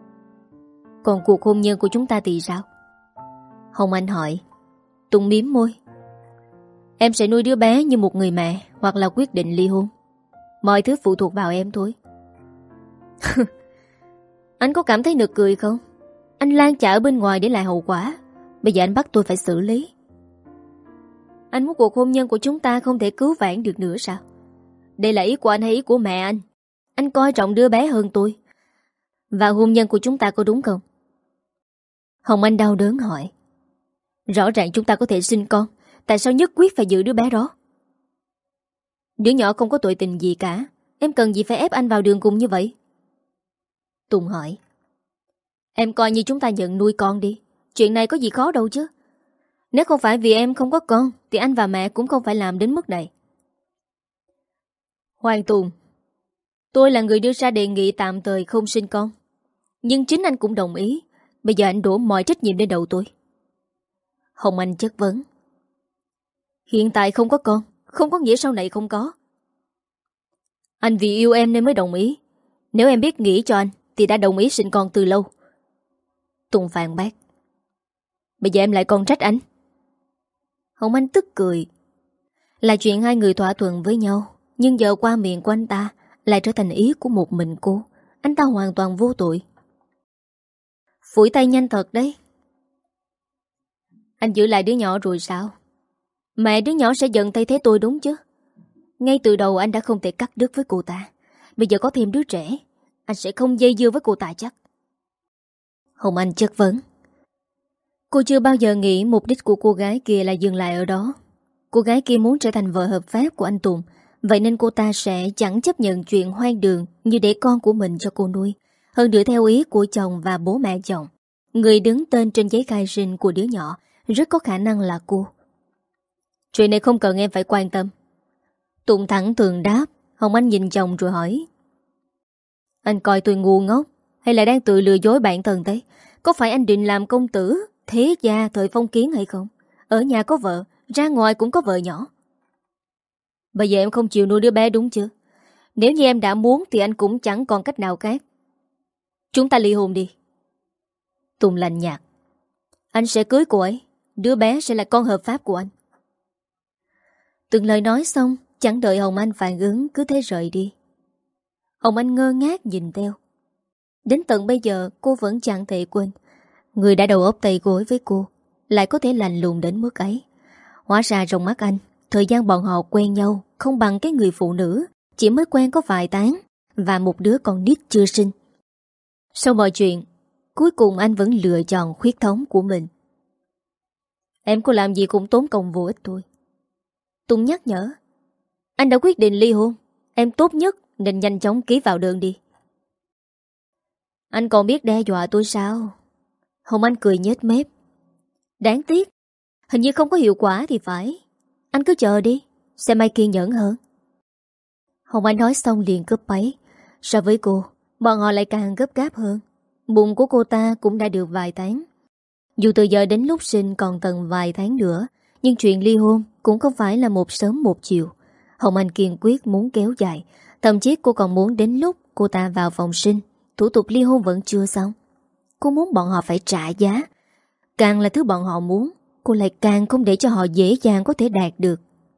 Còn cuộc hôn nhân của chúng ta thì sao? Hồng Anh hỏi. Tùng mím môi. Em sẽ nuôi đứa bé như một người mẹ, hoặc là quyết định ly hôn. Mọi thứ phụ thuộc vào em thôi. Anh có cảm thấy nực cười không? Anh lan trả ở bên ngoài để lại hậu quả. Bây giờ anh bắt tôi phải xử lý. Anh muốn cuộc hôn nhân của chúng ta không thể cứu vãn được nữa sao? Đây là ý của anh hay ý của mẹ anh? Anh coi trọng đứa bé hơn tôi. Và hôn nhân của chúng ta có đúng không? Hồng Anh đau đớn hỏi. Rõ ràng chúng ta có thể sinh con, tại sao nhất quyết phải giữ đứa bé đó? Đứa nhỏ không có tội tình gì cả. Em cần gì phải ép anh vào đường cùng như vậy? Tùng hỏi. Em coi như chúng ta nhận nuôi con đi. Chuyện này có gì khó đâu chứ. Nếu không phải vì em không có con thì anh và mẹ cũng không phải làm đến mức này. Hoàng Tùng, tôi là người đưa ra đề nghị tạm thời không sinh con. Nhưng chính anh cũng đồng ý. Bây giờ anh đổ mọi trách nhiệm lên đầu tôi. Hồng Anh chất vấn. Hiện tại không có con không có nghĩa sau này không có. Anh vì yêu em nên mới đồng ý. Nếu em biết nghĩ cho anh thì đã đồng ý sinh con từ lâu. Tùng phản bác. Bây giờ em lại còn trách anh. Hồng Anh tức cười. Là chuyện hai người thỏa thuận với nhau, nhưng giờ qua miệng của anh ta lại trở thành ý của một mình cô. Anh ta hoàn toàn vô tội. Phủi tay nhanh thật đấy. Anh giữ lại đứa nhỏ rồi sao? Mẹ đứa nhỏ sẽ giận thay thế tôi đúng chứ? Ngay từ đầu anh đã không thể cắt đứt với cô ta. Bây giờ có thêm đứa trẻ, anh sẽ không dây dưa với cô ta chắc. Hồng Anh chất vấn. Cô chưa bao giờ nghĩ mục đích của cô gái kia là dừng lại ở đó. Cô gái kia muốn trở thành vợ hợp pháp của anh Tùng. Vậy nên cô ta sẽ chẳng chấp nhận chuyện hoang đường như để con của mình cho cô nuôi. Hơn nữa theo ý của chồng và bố mẹ chồng, người đứng tên trên giấy khai sinh của đứa nhỏ rất có khả năng là cô. Chuyện này không cần em phải quan tâm. Tùng thẳng thừng đáp. Hồng Anh nhìn chồng rồi hỏi. Anh coi tôi ngu ngốc hay là đang tự lừa dối bản thân thế? Có phải anh định làm công tử thế gia thời phong kiến hay không? Ở nhà có vợ, ra ngoài cũng có vợ nhỏ. Bây giờ em không chịu nuôi đứa bé đúng chưa? Nếu như em đã muốn thì anh cũng chẳng còn cách nào khác. Chúng ta ly hôn đi. Tùng lạnh nhạt. Anh sẽ cưới cô ấy. Đứa bé sẽ là con hợp pháp của anh. Từng lời nói xong, chẳng đợi Hồng Anh phản ứng, cứ thế rời đi. Hồng Anh ngơ ngác nhìn theo. Đến tận bây giờ cô vẫn chẳng thể quên người đã đầu óc tay gối với cô lại có thể lạnh lùng đến mức ấy. Hóa ra trong mắt anh, thời gian bọn họ quen nhau không bằng cái người phụ nữ chỉ mới quen có vài tháng và một đứa con nít chưa sinh. Sau mọi chuyện, cuối cùng anh vẫn lựa chọn huyết thống của mình. Em có làm gì cũng tốn công vô ích thôi. Tùng nhắc nhở. Anh đã quyết định ly hôn, em tốt nhất nên nhanh chóng ký vào đơn đi. Anh còn biết đe dọa tôi sao? Hồng Anh cười nhếch mép. Đáng tiếc, hình như không có hiệu quả thì phải. Anh cứ chờ đi, xem ai kiên nhẫn hơn. Hồng Anh nói xong liền cướp máy. So với cô, bọn họ lại càng gấp gáp hơn. Bụng của cô ta cũng đã được vài tháng. Dù từ giờ đến lúc sinh còn tận vài tháng nữa, nhưng chuyện ly hôn cũng không phải là một sớm một chiều. Hồng Anh kiên quyết muốn kéo dài. Thậm chí cô còn muốn đến lúc cô ta vào phòng sinh, thủ tục ly hôn vẫn chưa xong. Cô muốn bọn họ phải trả giá. Càng là thứ bọn họ muốn, cô lại càng không để cho họ dễ dàng có thể đạt được.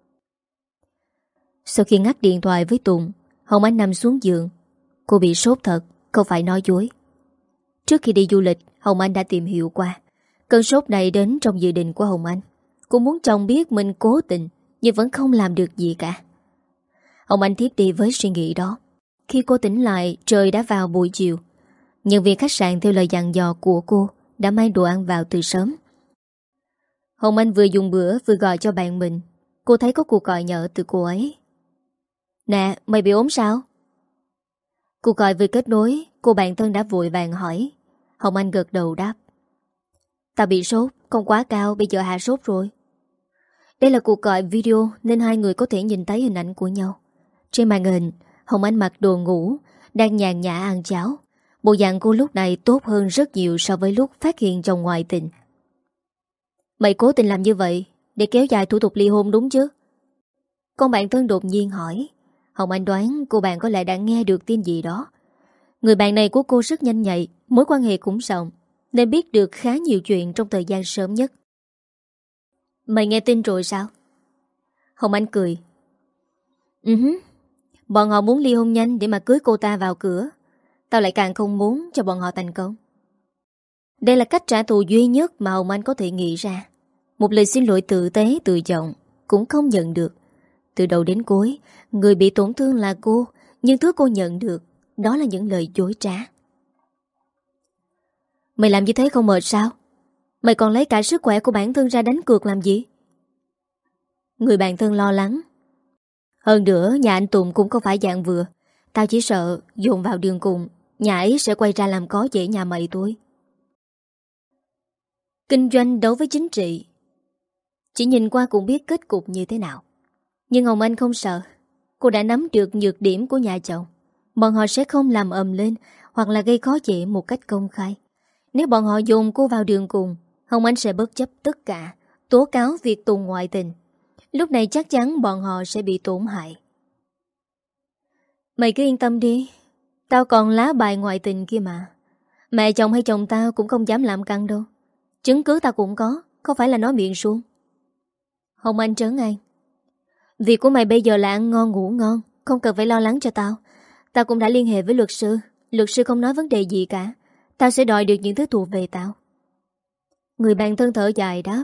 Sau khi ngắt điện thoại với Tùng, Hồng Anh nằm xuống giường. Cô bị sốt thật, không phải nói dối. Trước khi đi du lịch, Hồng Anh đã tìm hiểu qua. Cơn sốt này đến trong dự định của Hồng Anh. Cô muốn chồng biết mình cố tình, nhưng vẫn không làm được gì cả. Hồng Anh thiếp đi với suy nghĩ đó. Khi cô tỉnh lại, trời đã vào buổi chiều. Nhân viên khách sạn theo lời dặn dò của cô đã mang đồ ăn vào từ sớm. Hồng Anh vừa dùng bữa vừa gọi cho bạn mình. Cô thấy có cuộc gọi nhỡ từ cô ấy. Nè, mày bị ốm sao? Cuộc gọi vừa kết nối, cô bạn thân đã vội vàng hỏi. Hồng Anh gật đầu đáp. Tao bị sốt, không quá cao, bây giờ hạ sốt rồi. Đây là cuộc gọi video nên hai người có thể nhìn thấy hình ảnh của nhau. Trên màn hình, Hồng Anh mặc đồ ngủ, đang nhàn nhã ăn cháo. Bộ dạng cô lúc này tốt hơn rất nhiều so với lúc phát hiện chồng ngoại tình. Mày cố tình làm như vậy để kéo dài thủ tục ly hôn đúng chứ? Con bạn thân đột nhiên hỏi. Hồng Anh đoán cô bạn có lẽ đã nghe được tin gì đó. Người bạn này của cô rất nhanh nhạy, mối quan hệ cũng rộng, nên biết được khá nhiều chuyện trong thời gian sớm nhất. Mày nghe tin rồi sao? Hồng Anh cười. Bọn họ muốn ly hôn nhanh để mà cưới cô ta vào cửa. Tao lại càng không muốn cho bọn họ thành công. Đây là cách trả thù duy nhất mà Hồng Anh có thể nghĩ ra. Một lời xin lỗi tử tế từ giọng cũng không nhận được. Từ đầu đến cuối, người bị tổn thương là cô, nhưng thứ cô nhận được đó là những lời dối trá. Mày làm như thế không mệt sao? Mày còn lấy cả sức khỏe của bản thân ra đánh cược làm gì? Người bạn thân lo lắng. Hơn nữa, nhà anh Tùng cũng không phải dạng vừa. Tao chỉ sợ dồn vào đường cùng, nhà ấy sẽ quay ra làm có dễ nhà mày thôi. Kinh doanh đấu với chính trị, chỉ nhìn qua cũng biết kết cục như thế nào. Nhưng Hồng Anh không sợ. Cô đã nắm được nhược điểm của nhà chồng. Bọn họ sẽ không làm ầm lên hoặc là gây khó dễ một cách công khai. Nếu bọn họ dồn cô vào đường cùng, Hồng Anh sẽ bất chấp tất cả, tố cáo việc Tùng ngoại tình. Lúc này chắc chắn bọn họ sẽ bị tổn hại. Mày cứ yên tâm đi, tao còn lá bài ngoại tình kia mà. Mẹ chồng hay chồng tao cũng không dám làm căng đâu. Chứng cứ tao cũng có, không phải là nói miệng suông. Hồng Anh trấn an. Việc của mày bây giờ là ăn ngon ngủ ngon, không cần phải lo lắng cho tao. Tao cũng đã liên hệ với luật sư không nói vấn đề gì cả. Tao sẽ đòi được những thứ thuộc về tao. Người bạn thân thở dài đáp.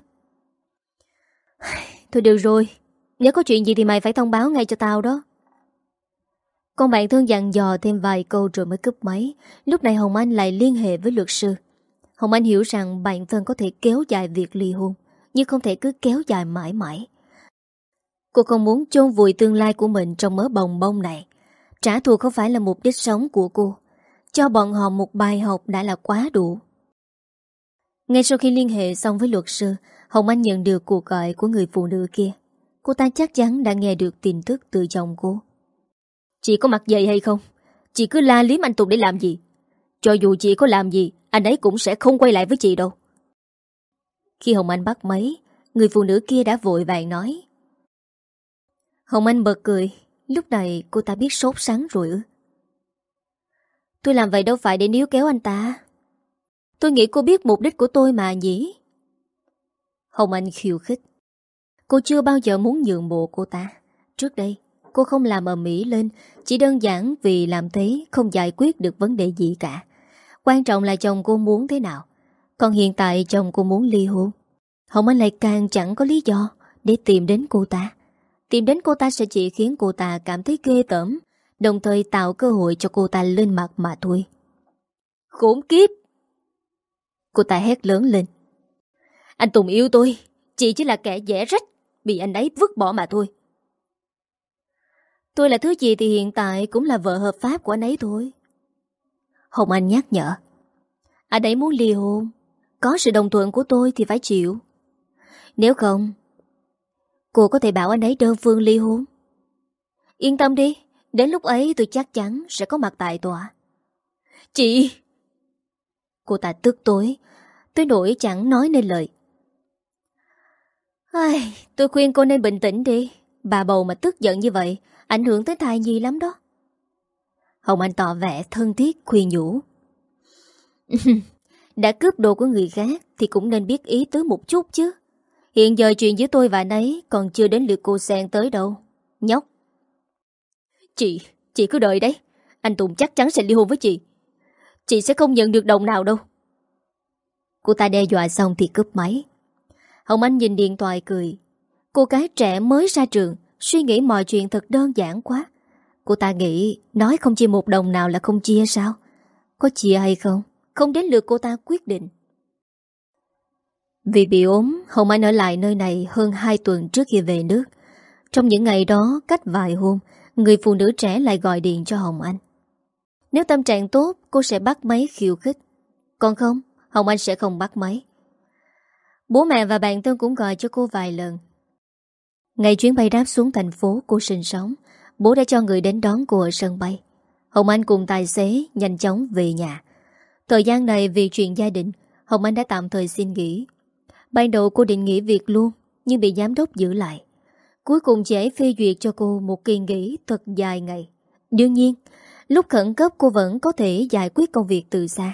Thôi được rồi, nếu có chuyện gì thì mày phải thông báo ngay cho tao đó. Con bạn thân dặn dò thêm vài câu rồi mới cúp máy. Lúc này Hồng Anh lại liên hệ với luật sư. Hồng Anh hiểu rằng bạn thân có thể kéo dài việc ly hôn, nhưng không thể cứ kéo dài mãi mãi. Cô không muốn chôn vùi tương lai của mình trong mớ bồng bông này. Trả thù không phải là mục đích sống của cô. Cho bọn họ một bài học đã là quá đủ. Ngay sau khi liên hệ xong với luật sư, Hồng Anh nhận được cuộc gọi của người phụ nữ kia. Cô ta chắc chắn đã nghe được tin tức từ chồng cô. Chị có mặt dậy hay không? Chị cứ la liếm anh Tùng để làm gì? Cho dù chị có làm gì, anh ấy cũng sẽ không quay lại với chị đâu. Khi Hồng Anh bắt máy, người phụ nữ kia đã vội vàng nói. Hồng Anh bật cười. Lúc này cô ta biết sốt sắng rồi ư? Tôi làm vậy đâu phải để níu kéo anh ta. Tôi nghĩ cô biết mục đích của tôi mà nhỉ? Hồng Anh khiêu khích. Cô chưa bao giờ muốn nhượng bộ cô ta. Trước đây cô không làm ầm ĩ lên, chỉ đơn giản vì làm thế không giải quyết được vấn đề gì cả. Quan trọng là chồng cô muốn thế nào. Còn hiện tại chồng cô muốn ly hôn. Hồng Anh lại càng chẳng có lý do để tìm đến cô ta. Tìm đến cô ta sẽ chỉ khiến cô ta cảm thấy ghê tởm, đồng thời tạo cơ hội cho cô ta lên mặt mà thôi. Khốn kiếp! Cô ta hét lớn lên. Anh Tùng yêu tôi, chị chỉ là kẻ dễ rách, bị anh ấy vứt bỏ mà thôi. Tôi là thứ gì thì hiện tại cũng là vợ hợp pháp của anh ấy thôi. Hồng Anh nhắc nhở. Anh ấy muốn ly hôn, có sự đồng thuận của tôi thì phải chịu. Nếu không, cô có thể bảo anh ấy đơn phương ly hôn. Yên tâm đi, đến lúc ấy tôi chắc chắn sẽ có mặt tại tòa. Chị! Cô ta tức tối, tới nỗi chẳng nói nên lời. Tôi khuyên cô nên bình tĩnh đi. Bà bầu mà tức giận như vậy ảnh hưởng tới thai nhi lắm đó. Hồng Anh tỏ vẻ thân thiết khuyên nhủ. Đã cướp đồ của người khác thì cũng nên biết ý tứ một chút chứ. Hiện giờ chuyện giữa tôi và anh ấy còn chưa đến lượt cô xen tới đâu. Nhóc! Chị cứ đợi đấy. Anh Tùng chắc chắn sẽ ly hôn với chị. Chị sẽ không nhận được đồng nào đâu. Cô ta đe dọa xong thì cướp máy. Hồng Anh nhìn điện thoại cười. Cô gái trẻ mới ra trường, suy nghĩ mọi chuyện thật đơn giản quá. Cô ta nghĩ nói không chia một đồng nào là không chia sao? Có chia hay không? Không đến lượt cô ta quyết định. Vì bị ốm, Hồng Anh ở lại nơi này hơn 2 tuần trước khi về nước. Trong những ngày đó, cách vài hôm, người phụ nữ trẻ lại gọi điện cho Hồng Anh. Nếu tâm trạng tốt, cô sẽ bắt máy khiêu khích. Còn không, Hồng Anh sẽ không bắt máy. Bố mẹ và bạn thân cũng gọi cho cô vài lần. Ngày chuyến bay đáp xuống thành phố cô sinh sống, bố đã cho người đến đón cô ở sân bay. Hồng Anh cùng tài xế nhanh chóng về nhà. Thời gian này vì chuyện gia đình, Hồng Anh đã tạm thời xin nghỉ. Ban đầu cô định nghỉ việc luôn, nhưng bị giám đốc giữ lại. Cuối cùng chị ấy phê duyệt cho cô một kỳ nghỉ thật dài ngày. Đương nhiên, lúc khẩn cấp cô vẫn có thể giải quyết công việc từ xa.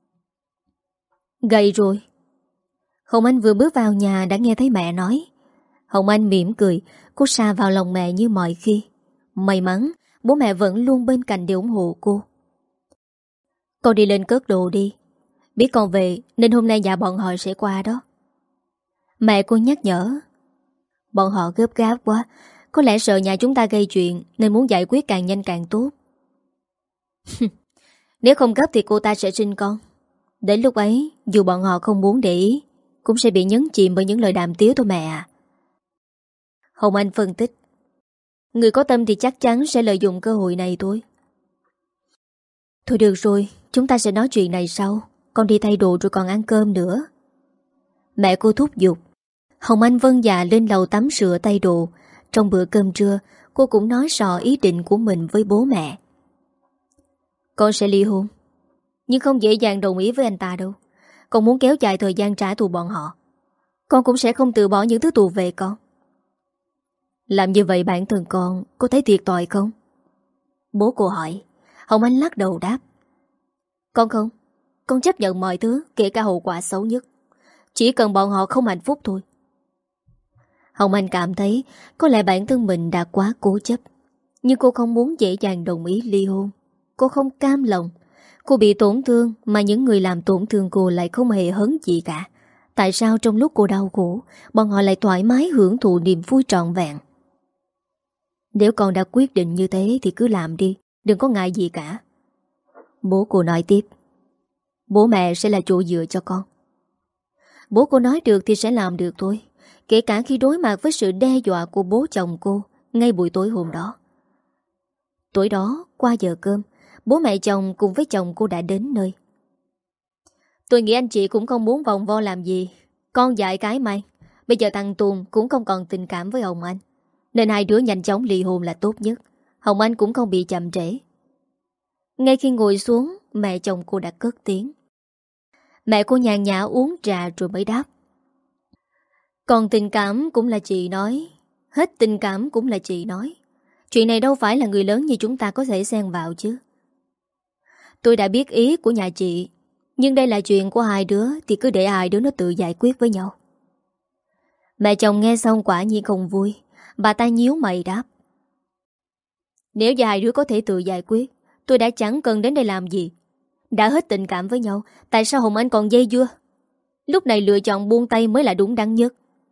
Gầy rồi. Hồng Anh vừa bước vào nhà đã nghe thấy mẹ nói. Hồng Anh mỉm cười, cô sa vào lòng mẹ như mọi khi. May mắn, bố mẹ vẫn luôn bên cạnh để ủng hộ cô. Con đi lên cất đồ đi. Biết con về nên hôm nay nhà bọn họ sẽ qua đó. Mẹ cô nhắc nhở. Bọn họ gấp gáp quá, có lẽ sợ nhà chúng ta gây chuyện nên muốn giải quyết càng nhanh càng tốt. Nếu không gấp thì cô ta sẽ sinh con. Đến lúc ấy, dù bọn họ không muốn để ý, cũng sẽ bị nhấn chìm bởi những lời đàm tiếu thôi mẹ à. Hồng Anh phân tích. Người có tâm thì chắc chắn sẽ lợi dụng cơ hội này thôi. Thôi được rồi, chúng ta sẽ nói chuyện này sau. Con đi thay đồ rồi còn ăn cơm nữa. Mẹ cô thúc giục. Hồng Anh vâng dạ lên lầu tắm rửa tay đồ. Trong bữa cơm trưa, cô cũng nói rõ ý định của mình với bố mẹ. Con sẽ ly hôn, nhưng không dễ dàng đồng ý với anh ta đâu. Con muốn kéo dài thời gian trả thù bọn họ. Con cũng sẽ không từ bỏ những thứ tù về con. Làm như vậy bản thân con có thấy thiệt thòi không? Bố cô hỏi. Hồng Anh lắc đầu đáp. Con không. Con chấp nhận mọi thứ, kể cả hậu quả xấu nhất. Chỉ cần bọn họ không hạnh phúc thôi. Hồng Anh cảm thấy có lẽ bản thân mình đã quá cố chấp. Nhưng cô không muốn dễ dàng đồng ý ly hôn. Cô không cam lòng. Cô bị tổn thương mà những người làm tổn thương cô lại không hề hấn gì cả. Tại sao trong lúc cô đau khổ, bọn họ lại thoải mái hưởng thụ niềm vui trọn vẹn? Nếu con đã quyết định như thế thì cứ làm đi, đừng có ngại gì cả. Bố cô nói tiếp. Bố mẹ sẽ là chỗ dựa cho con. Bố cô nói được thì sẽ làm được thôi. Kể cả khi đối mặt với sự đe dọa của bố chồng cô ngay buổi tối hôm đó. Tối đó, qua giờ cơm, bố mẹ chồng cùng với chồng cô đã đến nơi. Tôi nghĩ anh chị cũng không muốn vòng vo làm gì. Con dại cái may. Bây giờ thằng Tùng cũng không còn tình cảm với Hồng Anh, nên hai đứa nhanh chóng ly hôn là tốt nhất. Hồng Anh cũng không bị chậm trễ. Ngay khi ngồi xuống, mẹ chồng cô đã cất tiếng. Mẹ cô nhàn nhã uống trà rồi mới đáp. Còn tình cảm cũng là chị nói. Hết tình cảm cũng là chị nói. Chuyện này đâu phải là người lớn như chúng ta có thể xen vào chứ. Tôi đã biết ý của nhà chị, nhưng đây là chuyện của hai đứa thì cứ để hai đứa nó tự giải quyết với nhau. Mẹ chồng nghe xong quả nhiên không vui. Bà ta nhíu mày đáp. Nếu như hai đứa có thể tự giải quyết, tôi đã chẳng cần đến đây làm gì. Đã hết tình cảm với nhau, tại sao Hồng Anh còn dây dưa? Lúc này lựa chọn buông tay mới là đúng đắn nhất.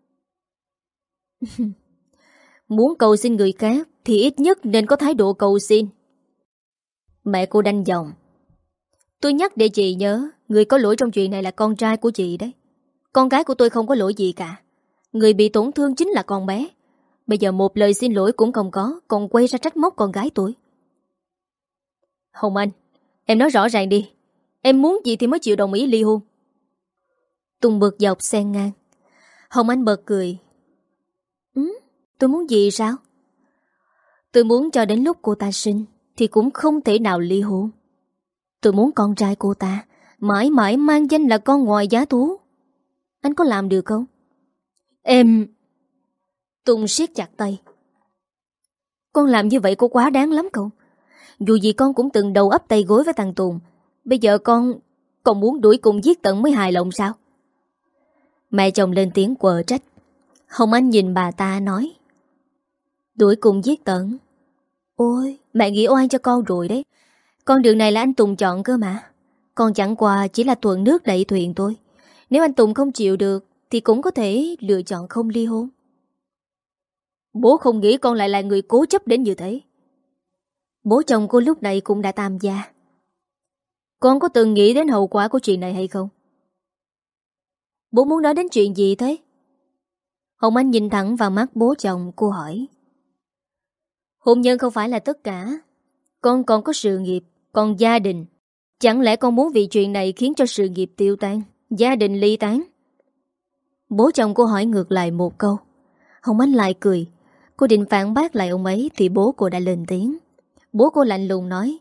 Muốn cầu xin người khác thì ít nhất nên có thái độ cầu xin. Mẹ cô đanh giọng. Tôi nhắc để chị nhớ, người có lỗi trong chuyện này là con trai của chị đấy. Con gái của tôi không có lỗi gì cả. Người bị tổn thương chính là con bé. Bây giờ một lời xin lỗi cũng không có, còn quay ra trách móc con gái tôi. Hồng Anh, em nói rõ ràng đi. Em muốn gì thì mới chịu đồng ý ly hôn. Tùng bực dọc xen ngang. Hồng Anh bật cười. Tôi muốn gì sao? Tôi muốn cho đến lúc cô ta sinh thì cũng không thể nào ly hôn. Tôi muốn con trai cô ta mãi mãi mang danh là con ngoài giá thú. Anh có làm được không? Em... Tùng siết chặt tay. Con làm như vậy có quá đáng lắm không? Dù gì con cũng từng đầu ấp tay gối với thằng Tùng. Bây giờ con muốn đuổi cùng giết tận mới hài lòng sao? Mẹ chồng lên tiếng quở trách. Hồng Anh nhìn bà ta nói. Đuổi cùng giết tận? Ôi, mẹ nghĩ oan cho con rồi đấy. Con đường này là anh Tùng chọn cơ mà. Con chẳng qua chỉ là thuận nước đẩy thuyền thôi. Nếu anh Tùng không chịu được thì cũng có thể lựa chọn không ly hôn. Bố không nghĩ con lại là người cố chấp đến như thế. Bố chồng cô lúc này cũng đã tam gia. Con có từng nghĩ đến hậu quả của chuyện này hay không? Bố muốn nói đến chuyện gì thế? Hồng Anh nhìn thẳng vào mắt bố chồng, cô hỏi. Hôn nhân không phải là tất cả. Con còn có sự nghiệp, còn gia đình. Chẳng lẽ con muốn vì chuyện này khiến cho sự nghiệp tiêu tan, gia đình ly tán? Bố chồng cô hỏi ngược lại một câu. Hồng Anh lại cười. Cô định phản bác lại ông ấy thì bố cô đã lên tiếng. Bố cô lạnh lùng nói.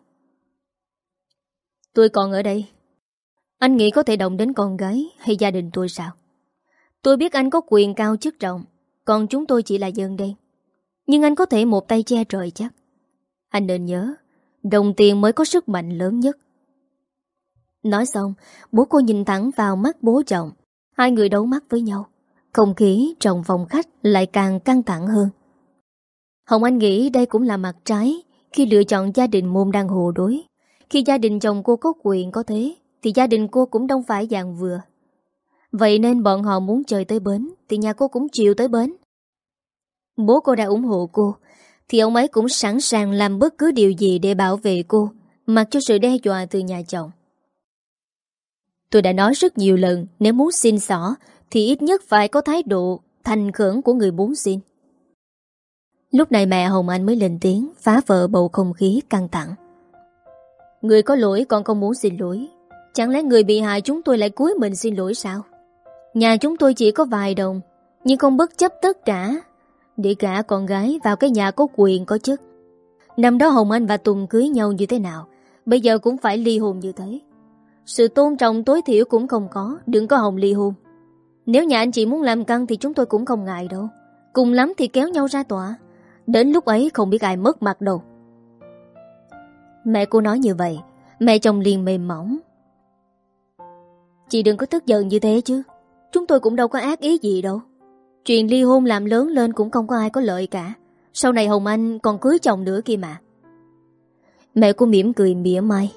Tôi còn ở đây. Anh nghĩ có thể động đến con gái hay gia đình tôi sao? Tôi biết anh có quyền cao chức trọng, còn chúng tôi chỉ là dân đen. Nhưng anh có thể một tay che trời chắc. Anh nên nhớ, đồng tiền mới có sức mạnh lớn nhất. Nói xong, bố cô nhìn thẳng vào mắt bố chồng. Hai người đấu mắt với nhau. Không khí trong phòng khách lại càng căng thẳng hơn. Hồng Anh nghĩ đây cũng là mặt trái khi lựa chọn gia đình môn đang hồ đối. Khi gia đình chồng cô có quyền có thế thì gia đình cô cũng không phải dạng vừa. Vậy nên bọn họ muốn chơi tới bến thì nhà cô cũng chịu tới bến. Bố cô đã ủng hộ cô thì ông ấy cũng sẵn sàng làm bất cứ điều gì để bảo vệ cô, mặc cho sự đe dọa từ nhà chồng. Tôi đã nói rất nhiều lần, nếu muốn xin xỏ thì ít nhất phải có thái độ thành khẩn của người muốn xin. Lúc này mẹ Hồng Anh mới lên tiếng, phá vỡ bầu không khí căng thẳng. Người có lỗi còn không muốn xin lỗi. Chẳng lẽ người bị hại chúng tôi lại cúi mình xin lỗi sao? Nhà chúng tôi chỉ có vài đồng, nhưng không bất chấp tất cả để gả con gái vào cái nhà có quyền có chức. Năm đó Hồng Anh và Tùng cưới nhau như thế nào, bây giờ cũng phải ly hôn như thế. Sự tôn trọng tối thiểu cũng không có, đừng có hòng ly hôn. Nếu nhà anh chị muốn làm căng thì chúng tôi cũng không ngại đâu. Cùng lắm thì kéo nhau ra tòa. Đến lúc ấy không biết ai mất mặt đâu. Mẹ cô nói như vậy, mẹ chồng liền mềm mỏng. Chị đừng có tức giận như thế chứ. Chúng tôi cũng đâu có ác ý gì đâu. Chuyện ly hôn làm lớn lên cũng không có ai có lợi cả. Sau này Hồng Anh còn cưới chồng nữa kia mà. Mẹ cô mỉm cười mỉa mai.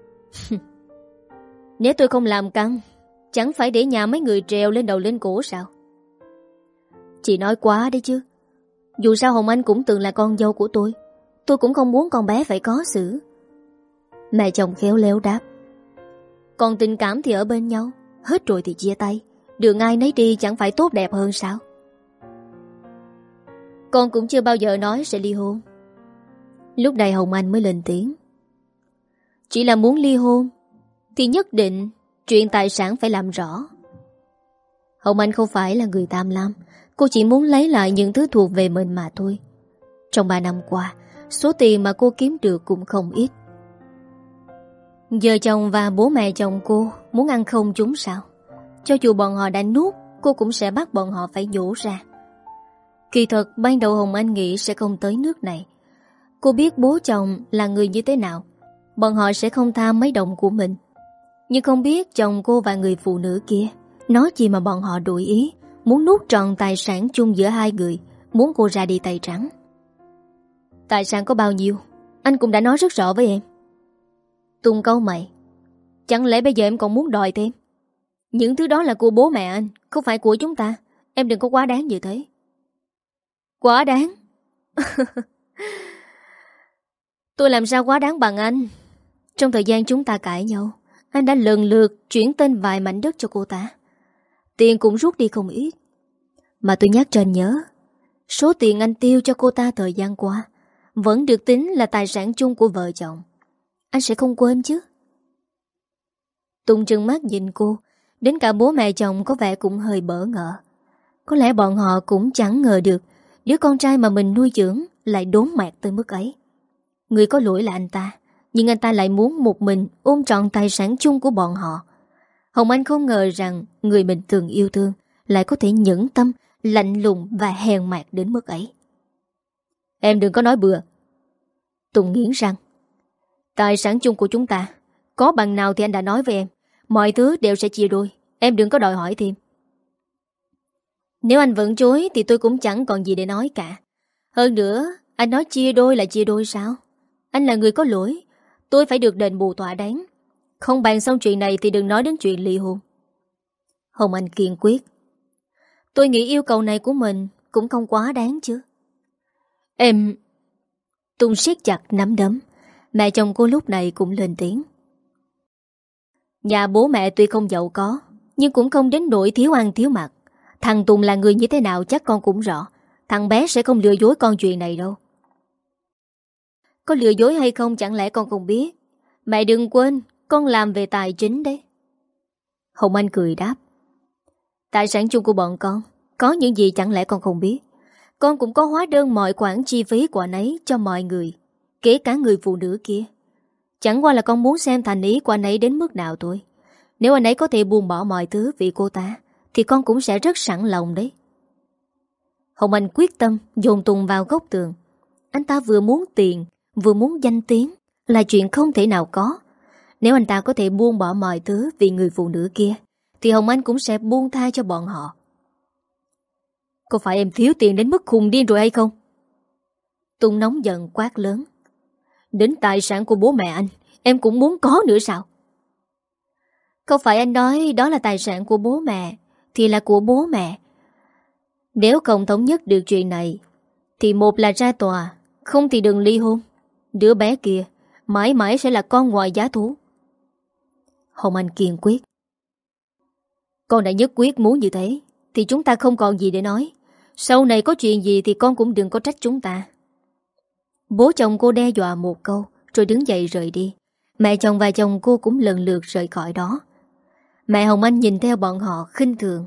Nếu tôi không làm căng, chẳng phải để nhà mấy người trèo lên đầu lên cổ sao? Chị nói quá đấy chứ. Dù sao Hồng Anh cũng từng là con dâu của tôi. Tôi cũng không muốn con bé phải có xử. Mẹ chồng khéo léo đáp. Còn tình cảm thì ở bên nhau, hết rồi thì chia tay. Đường ai nấy đi chẳng phải tốt đẹp hơn sao? Con cũng chưa bao giờ nói sẽ ly hôn. Lúc này Hồng Anh mới lên tiếng. Chỉ là muốn ly hôn thì nhất định chuyện tài sản phải làm rõ. Hồng Anh không phải là người tham lam. Cô chỉ muốn lấy lại những thứ thuộc về mình mà thôi. Trong 3 năm qua, số tiền mà cô kiếm được cũng không ít. Giờ chồng và bố mẹ chồng cô muốn ăn không chúng sao? Cho dù bọn họ đã nuốt, cô cũng sẽ bắt bọn họ phải nhổ ra. Kỳ thật ban đầu Hồng Anh nghĩ sẽ không tới nước này. Cô biết bố chồng là người như thế nào, bọn họ sẽ không tham mấy đồng của mình. Nhưng không biết chồng cô và người phụ nữ kia nói gì mà bọn họ đổi ý, muốn nuốt trọn tài sản chung giữa hai người, muốn cô ra đi tay trắng. Tài sản có bao nhiêu anh cũng đã nói rất rõ với em. Tùng câu mày, chẳng lẽ bây giờ em còn muốn đòi thêm? Những thứ đó là của bố mẹ anh, không phải của chúng ta. Em đừng có quá đáng như thế. Quá đáng? Tôi làm sao quá đáng bằng anh? Trong thời gian chúng ta cãi nhau, anh đã lần lượt chuyển tên vài mảnh đất cho cô ta. Tiền cũng rút đi không ít. Mà tôi nhắc cho anh nhớ, số tiền anh tiêu cho cô ta thời gian qua vẫn được tính là tài sản chung của vợ chồng. Anh sẽ không quên chứ? Tùng trừng mắt nhìn cô. Đến cả bố mẹ chồng có vẻ cũng hơi bỡ ngỡ. Có lẽ bọn họ cũng chẳng ngờ được đứa con trai mà mình nuôi dưỡng lại đốn mạt tới mức ấy. Người có lỗi là anh ta, nhưng anh ta lại muốn một mình ôm trọn tài sản chung của bọn họ. Hồng Anh không ngờ rằng người mình từng yêu thương lại có thể nhẫn tâm, lạnh lùng và hèn mạt đến mức ấy. Em đừng có nói bừa. Tùng nghiến răng. Tài sản chung của chúng ta có bằng nào thì anh đã nói với em. Mọi thứ đều sẽ chia đôi. Em đừng có đòi hỏi thêm. Nếu anh vẫn chối thì tôi cũng chẳng còn gì để nói cả. Hơn nữa, anh nói chia đôi là chia đôi sao? Anh là người có lỗi, tôi phải được đền bù thỏa đáng. Không bàn xong chuyện này thì đừng nói đến chuyện ly hôn. Hồng Anh kiên quyết. Tôi nghĩ yêu cầu này của mình cũng không quá đáng chứ. Em... Tùng siết chặt nắm đấm. Mẹ chồng cô lúc này cũng lên tiếng. Nhà bố mẹ tuy không giàu có, nhưng cũng không đến nỗi thiếu ăn thiếu mặc. Thằng Tùng là người như thế nào chắc con cũng rõ. Thằng bé sẽ không lừa dối con chuyện này đâu. Có lừa dối hay không chẳng lẽ con không biết. Mẹ đừng quên, con làm về tài chính đấy. Hồng Anh cười đáp. Tài sản chung của bọn con có những gì chẳng lẽ con không biết. Con cũng có hóa đơn mọi khoản chi phí của anh ấy cho mọi người, kể cả người phụ nữ kia. Chẳng qua là con muốn xem thành ý của anh ấy đến mức nào thôi. Nếu anh ấy có thể buông bỏ mọi thứ vì cô ta thì con cũng sẽ rất sẵn lòng đấy. Hồng Anh quyết tâm dồn Tùng vào góc tường. Anh ta vừa muốn tiền, vừa muốn danh tiếng, là chuyện không thể nào có. Nếu anh ta có thể buông bỏ mọi thứ vì người phụ nữ kia thì Hồng Anh cũng sẽ buông tha cho bọn họ. Có phải em thiếu tiền đến mức khùng điên rồi hay không? Tùng nóng giận quát lớn. Đến tài sản của bố mẹ anh em cũng muốn có nữa sao? Không phải anh nói đó là tài sản của bố mẹ thì là của bố mẹ. Nếu không thống nhất được chuyện này thì một là ra tòa, không thì đừng ly hôn. Đứa bé kia mãi mãi sẽ là con ngoài giá thú. Hồng Anh kiên quyết. Con đã nhất quyết muốn như thế thì chúng ta không còn gì để nói. Sau này có chuyện gì thì con cũng đừng có trách chúng ta. Bố chồng cô đe dọa một câu rồi đứng dậy rời đi. Mẹ chồng và chồng cô cũng lần lượt rời khỏi đó. Mẹ Hồng Anh nhìn theo bọn họ khinh thường.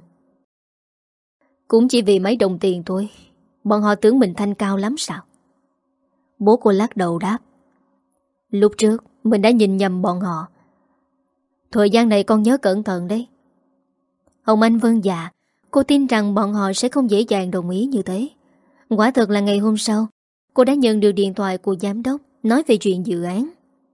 Cũng chỉ vì mấy đồng tiền thôi, bọn họ tưởng mình thanh cao lắm sao? Bố cô lắc đầu đáp. Lúc trước mình đã nhìn nhầm bọn họ. Thời gian này con nhớ cẩn thận đấy. Hồng Anh vâng dạ. Cô tin rằng bọn họ sẽ không dễ dàng đồng ý như thế. Quả thật là ngày hôm sau cô đã nhận được điện thoại của giám đốc nói về chuyện dự án.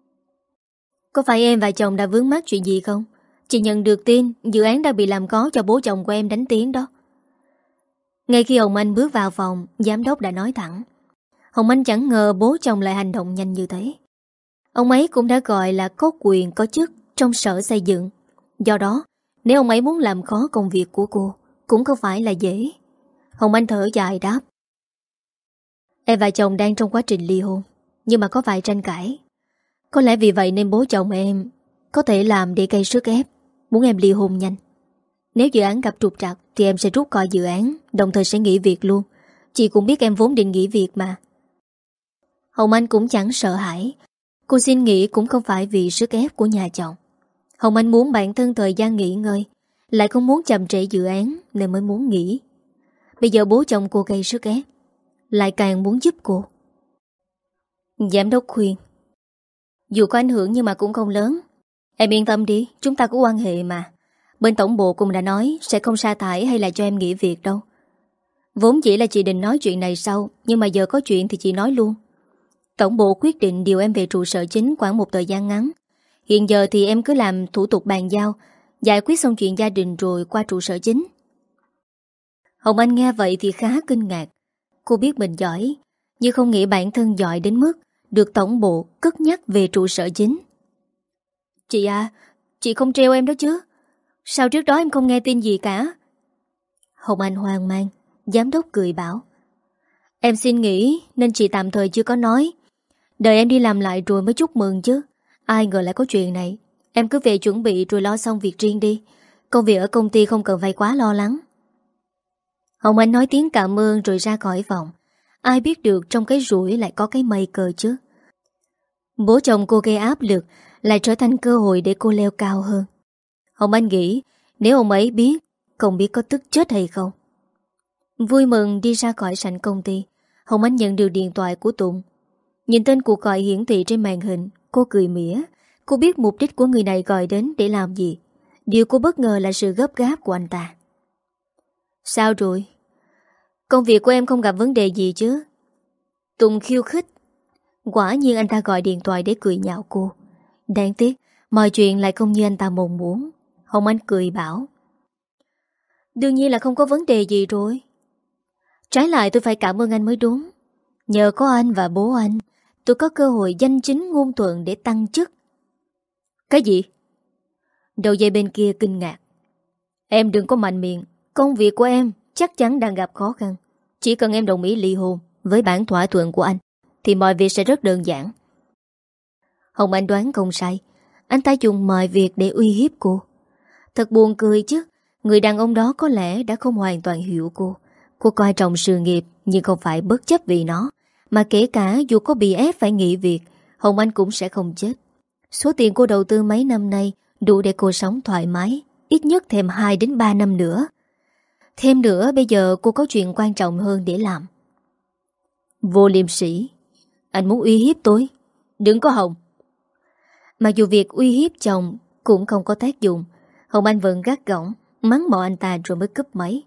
Có phải em và chồng đã vướng mắc chuyện gì không? Chị nhận được tin dự án đã bị làm khó cho bố chồng của em đánh tiếng đó. Ngay khi Hồng Anh bước vào phòng, giám đốc đã nói thẳng. Hồng Anh chẳng ngờ bố chồng lại hành động nhanh như thế. Ông ấy cũng đã gọi là có quyền có chức trong sở xây dựng. Do đó, nếu ông ấy muốn làm khó công việc của cô cũng không phải là dễ. Hồng Anh thở dài đáp. Em và chồng đang trong quá trình ly hôn, nhưng mà có vài tranh cãi. Có lẽ vì vậy nên bố chồng em có thể làm để gây sức ép, muốn em ly hôn nhanh. Nếu dự án gặp trục trặc thì em sẽ rút khỏi dự án, đồng thời sẽ nghỉ việc luôn. Chị cũng biết em vốn định nghỉ việc mà. Hồng Anh cũng chẳng sợ hãi. Cô xin nghỉ cũng không phải vì sức ép của nhà chồng. Hồng Anh muốn bản thân thời gian nghỉ ngơi, lại không muốn chậm trễ dự án nên mới muốn nghỉ. Bây giờ bố chồng cô gây sức ép, lại càng muốn giúp cô. Giám đốc khuyên. Dù có ảnh hưởng nhưng mà cũng không lớn. Em yên tâm đi, chúng ta có quan hệ mà. Bên tổng bộ cũng đã nói sẽ không sa thải hay là cho em nghỉ việc đâu. Vốn chỉ là chị định nói chuyện này sau, nhưng mà giờ có chuyện thì chị nói luôn. Tổng bộ quyết định điều em về trụ sở chính khoảng một thời gian ngắn. Hiện giờ thì em cứ làm thủ tục bàn giao, giải quyết xong chuyện gia đình rồi qua trụ sở chính. Hồng Anh nghe vậy thì khá kinh ngạc. Cô biết mình giỏi, nhưng không nghĩ bản thân giỏi đến mức được tổng bộ cất nhắc về trụ sở chính. Chị à, chị không treo em đó chứ? Sao trước đó em không nghe tin gì cả? Hồng Anh hoang mang. Giám đốc cười bảo, em xin nghỉ nên chị tạm thời chưa có nói. Đợi em đi làm lại rồi mới chúc mừng chứ. Ai ngờ lại có chuyện này. Em cứ về chuẩn bị rồi lo xong việc riêng đi. Công việc ở công ty không cần phải quá lo lắng. Hồng Anh nói tiếng cảm ơn rồi ra khỏi phòng. Ai biết được trong cái rủi lại có cái may cơ chứ. Bố chồng cô gây áp lực lại trở thành cơ hội để cô leo cao hơn. Hồng Anh nghĩ nếu ông ấy biết, không biết có tức chết hay không. Vui mừng đi ra khỏi sảnh công ty, Hồng Anh nhận được điện thoại của Tùng. Nhìn tên cuộc gọi hiển thị trên màn hình, cô cười mỉa. Cô biết mục đích của người này gọi đến để làm gì. Điều cô bất ngờ là sự gấp gáp của anh ta. Sao rồi? Công việc của em không gặp vấn đề gì chứ? Tùng khiêu khích. Quả nhiên anh ta gọi điện thoại để cười nhạo cô. Đáng tiếc, mọi chuyện lại không như anh ta mong muốn. Hồng Anh cười bảo, đương nhiên là không có vấn đề gì rồi. Trái lại tôi phải cảm ơn anh mới đúng. Nhờ có anh và bố anh, tôi có cơ hội danh chính ngôn thuận để tăng chức. Cái gì? Đầu dây bên kia kinh ngạc. Em đừng có mạnh miệng. Công việc của em chắc chắn đang gặp khó khăn. Chỉ cần em đồng ý ly hôn với bản thỏa thuận của anh thì mọi việc sẽ rất đơn giản. Hồng Anh đoán không sai. Anh ta dùng mọi việc để uy hiếp cô. Thật buồn cười chứ. Người đàn ông đó có lẽ đã không hoàn toàn hiểu cô. Cô coi trọng sự nghiệp nhưng không phải bất chấp vì nó. Mà kể cả dù có bị ép phải nghỉ việc, Hồng Anh cũng sẽ không chết. Số tiền cô đầu tư mấy năm nay đủ để cô sống thoải mái, ít nhất thêm 2 đến 3 năm nữa. Thêm nữa bây giờ cô có chuyện quan trọng hơn để làm. Vô liêm sỉ. Anh muốn uy hiếp tôi? Đừng có Hồng. Mặc dù việc uy hiếp chồng cũng không có tác dụng, Hồng Anh vẫn gắt gỏng mắng mỏ anh ta rồi mới cúp máy.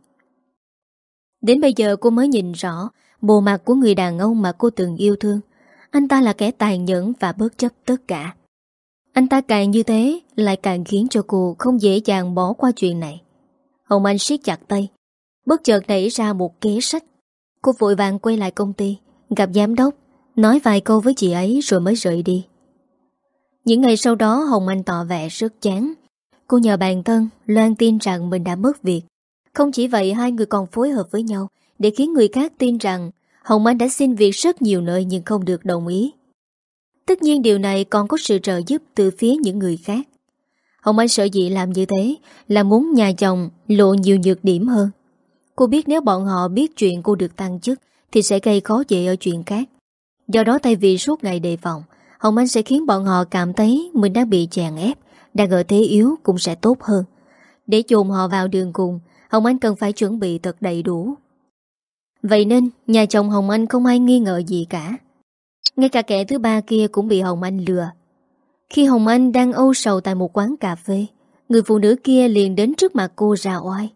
Đến bây giờ cô mới nhìn rõ bộ mặt của người đàn ông mà cô từng yêu thương. Anh ta là kẻ tàn nhẫn và bất chấp tất cả. Anh ta càng như thế lại càng khiến cho cô không dễ dàng bỏ qua chuyện này. Hồng Anh siết chặt tay. Bất chợt nảy ra một kế sách. Cô vội vàng quay lại công ty, gặp giám đốc, nói vài câu với chị ấy rồi mới rời đi. Những ngày sau đó Hồng Anh tỏ vẻ rất chán. Cô nhờ bạn thân loan tin rằng mình đã mất việc. Không chỉ vậy, hai người còn phối hợp với nhau để khiến người khác tin rằng Hồng Anh đã xin việc rất nhiều nơi nhưng không được đồng ý. Tất nhiên điều này còn có sự trợ giúp từ phía những người khác. Hồng Anh sợ dĩ làm như thế là muốn nhà chồng lộ nhiều nhược điểm hơn. Cô biết nếu bọn họ biết chuyện cô được tăng chức thì sẽ gây khó dễ ở chuyện khác. Do đó thay vì suốt ngày đề phòng, Hồng Anh sẽ khiến bọn họ cảm thấy mình đang bị chèn ép, đang ở thế yếu cũng sẽ tốt hơn. Để dồn họ vào đường cùng, Hồng Anh cần phải chuẩn bị thật đầy đủ. Vậy nên nhà chồng Hồng Anh không ai nghi ngờ gì cả. Ngay cả kẻ thứ ba kia cũng bị Hồng Anh lừa. Khi Hồng Anh đang âu sầu tại một quán cà phê, người phụ nữ kia liền đến trước mặt cô ra oai.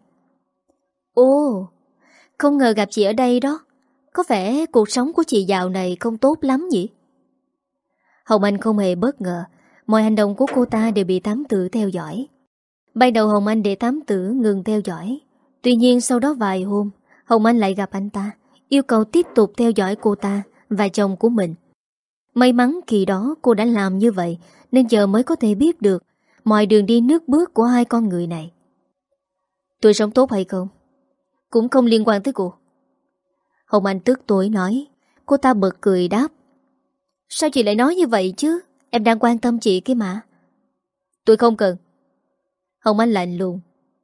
Ồ, không ngờ gặp chị ở đây đó. Có vẻ cuộc sống của chị dạo này không tốt lắm nhỉ? Hồng Anh không hề bất ngờ. Mọi hành động của cô ta đều bị thám tử theo dõi. Ban đầu Hồng Anh để thám tử ngừng theo dõi. Tuy nhiên sau đó vài hôm, Hồng Anh lại gặp anh ta, yêu cầu tiếp tục theo dõi cô ta và chồng của mình. May mắn khi đó cô đã làm như vậy nên giờ mới có thể biết được mọi đường đi nước bước của hai con người này. Tôi sống tốt hay không cũng không liên quan tới cô. Hồng Anh tức tối nói. Cô ta bật cười đáp. Sao chị lại nói như vậy chứ? Em đang quan tâm chị kia mà. Tôi không cần. Hồng Anh lạnh lùng.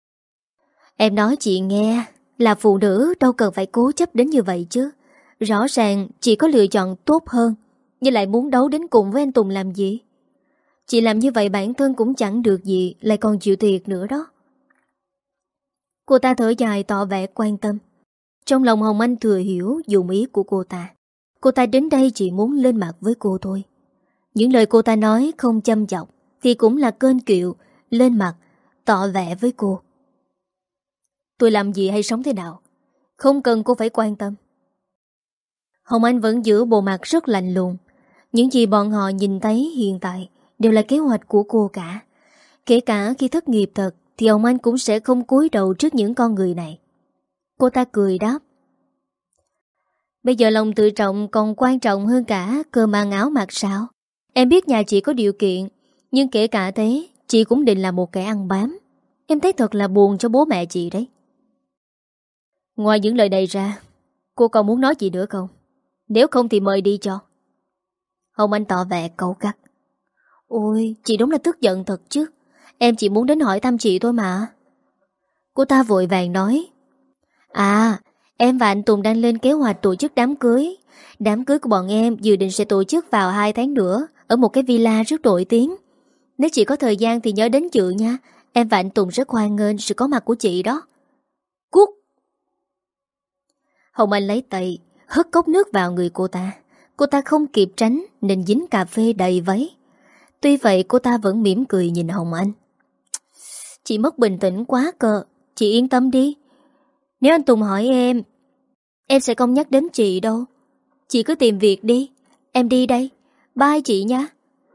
Em nói chị nghe, là phụ nữ đâu cần phải cố chấp đến như vậy chứ. Rõ ràng chị có lựa chọn tốt hơn, nhưng lại muốn đấu đến cùng với anh Tùng làm gì? Chị làm như vậy bản thân cũng chẳng được gì, lại còn chịu thiệt nữa đó. Cô ta thở dài tỏ vẻ quan tâm. Trong lòng Hồng Anh thừa hiểu dụng ý của cô ta. Cô ta đến đây chỉ muốn lên mặt với cô thôi. Những lời cô ta nói không châm chọc, thì cũng là kênh kiệu lên mặt tỏ vẻ với cô. Tôi làm gì hay sống thế nào, không cần cô phải quan tâm. Hồng Anh vẫn giữ bộ mặt rất lạnh lùng. Những gì bọn họ nhìn thấy hiện tại đều là kế hoạch của cô cả. Kể cả khi thất nghiệp thật thì Hồng Anh cũng sẽ không cúi đầu trước những con người này. Cô ta cười đáp: Bây giờ lòng tự trọng còn quan trọng hơn cả cơm ăn áo mặc sao? Em biết nhà chị có điều kiện, nhưng kể cả thế chị cũng định là một kẻ ăn bám. Em thấy thật là buồn cho bố mẹ chị đấy. Ngoài những lời này ra, cô còn muốn nói gì nữa không? Nếu không thì mời đi cho. Hồng Anh tỏ vẻ cau gắt. Ôi, chị đúng là tức giận thật chứ. Em chỉ muốn đến hỏi thăm chị thôi mà. Cô ta vội vàng nói: À, em và anh Tùng đang lên kế hoạch tổ chức đám cưới. Đám cưới của bọn em dự định sẽ tổ chức vào 2 tháng nữa ở một cái villa rất nổi tiếng. Nếu chị có thời gian thì nhớ đến dự nha. Em và anh Tùng rất hoan nghênh sự có mặt của chị đó. Cút! Hồng Anh lấy tay hất cốc nước vào người cô ta. Cô ta không kịp tránh nên dính cà phê đầy váy. Tuy vậy cô ta vẫn mỉm cười nhìn Hồng Anh. Chị mất bình tĩnh quá cơ. Chị yên tâm đi. Nếu anh Tùng hỏi em sẽ không nhắc đến chị đâu. Chị cứ tìm việc đi. Em đi đây. Bye chị nha.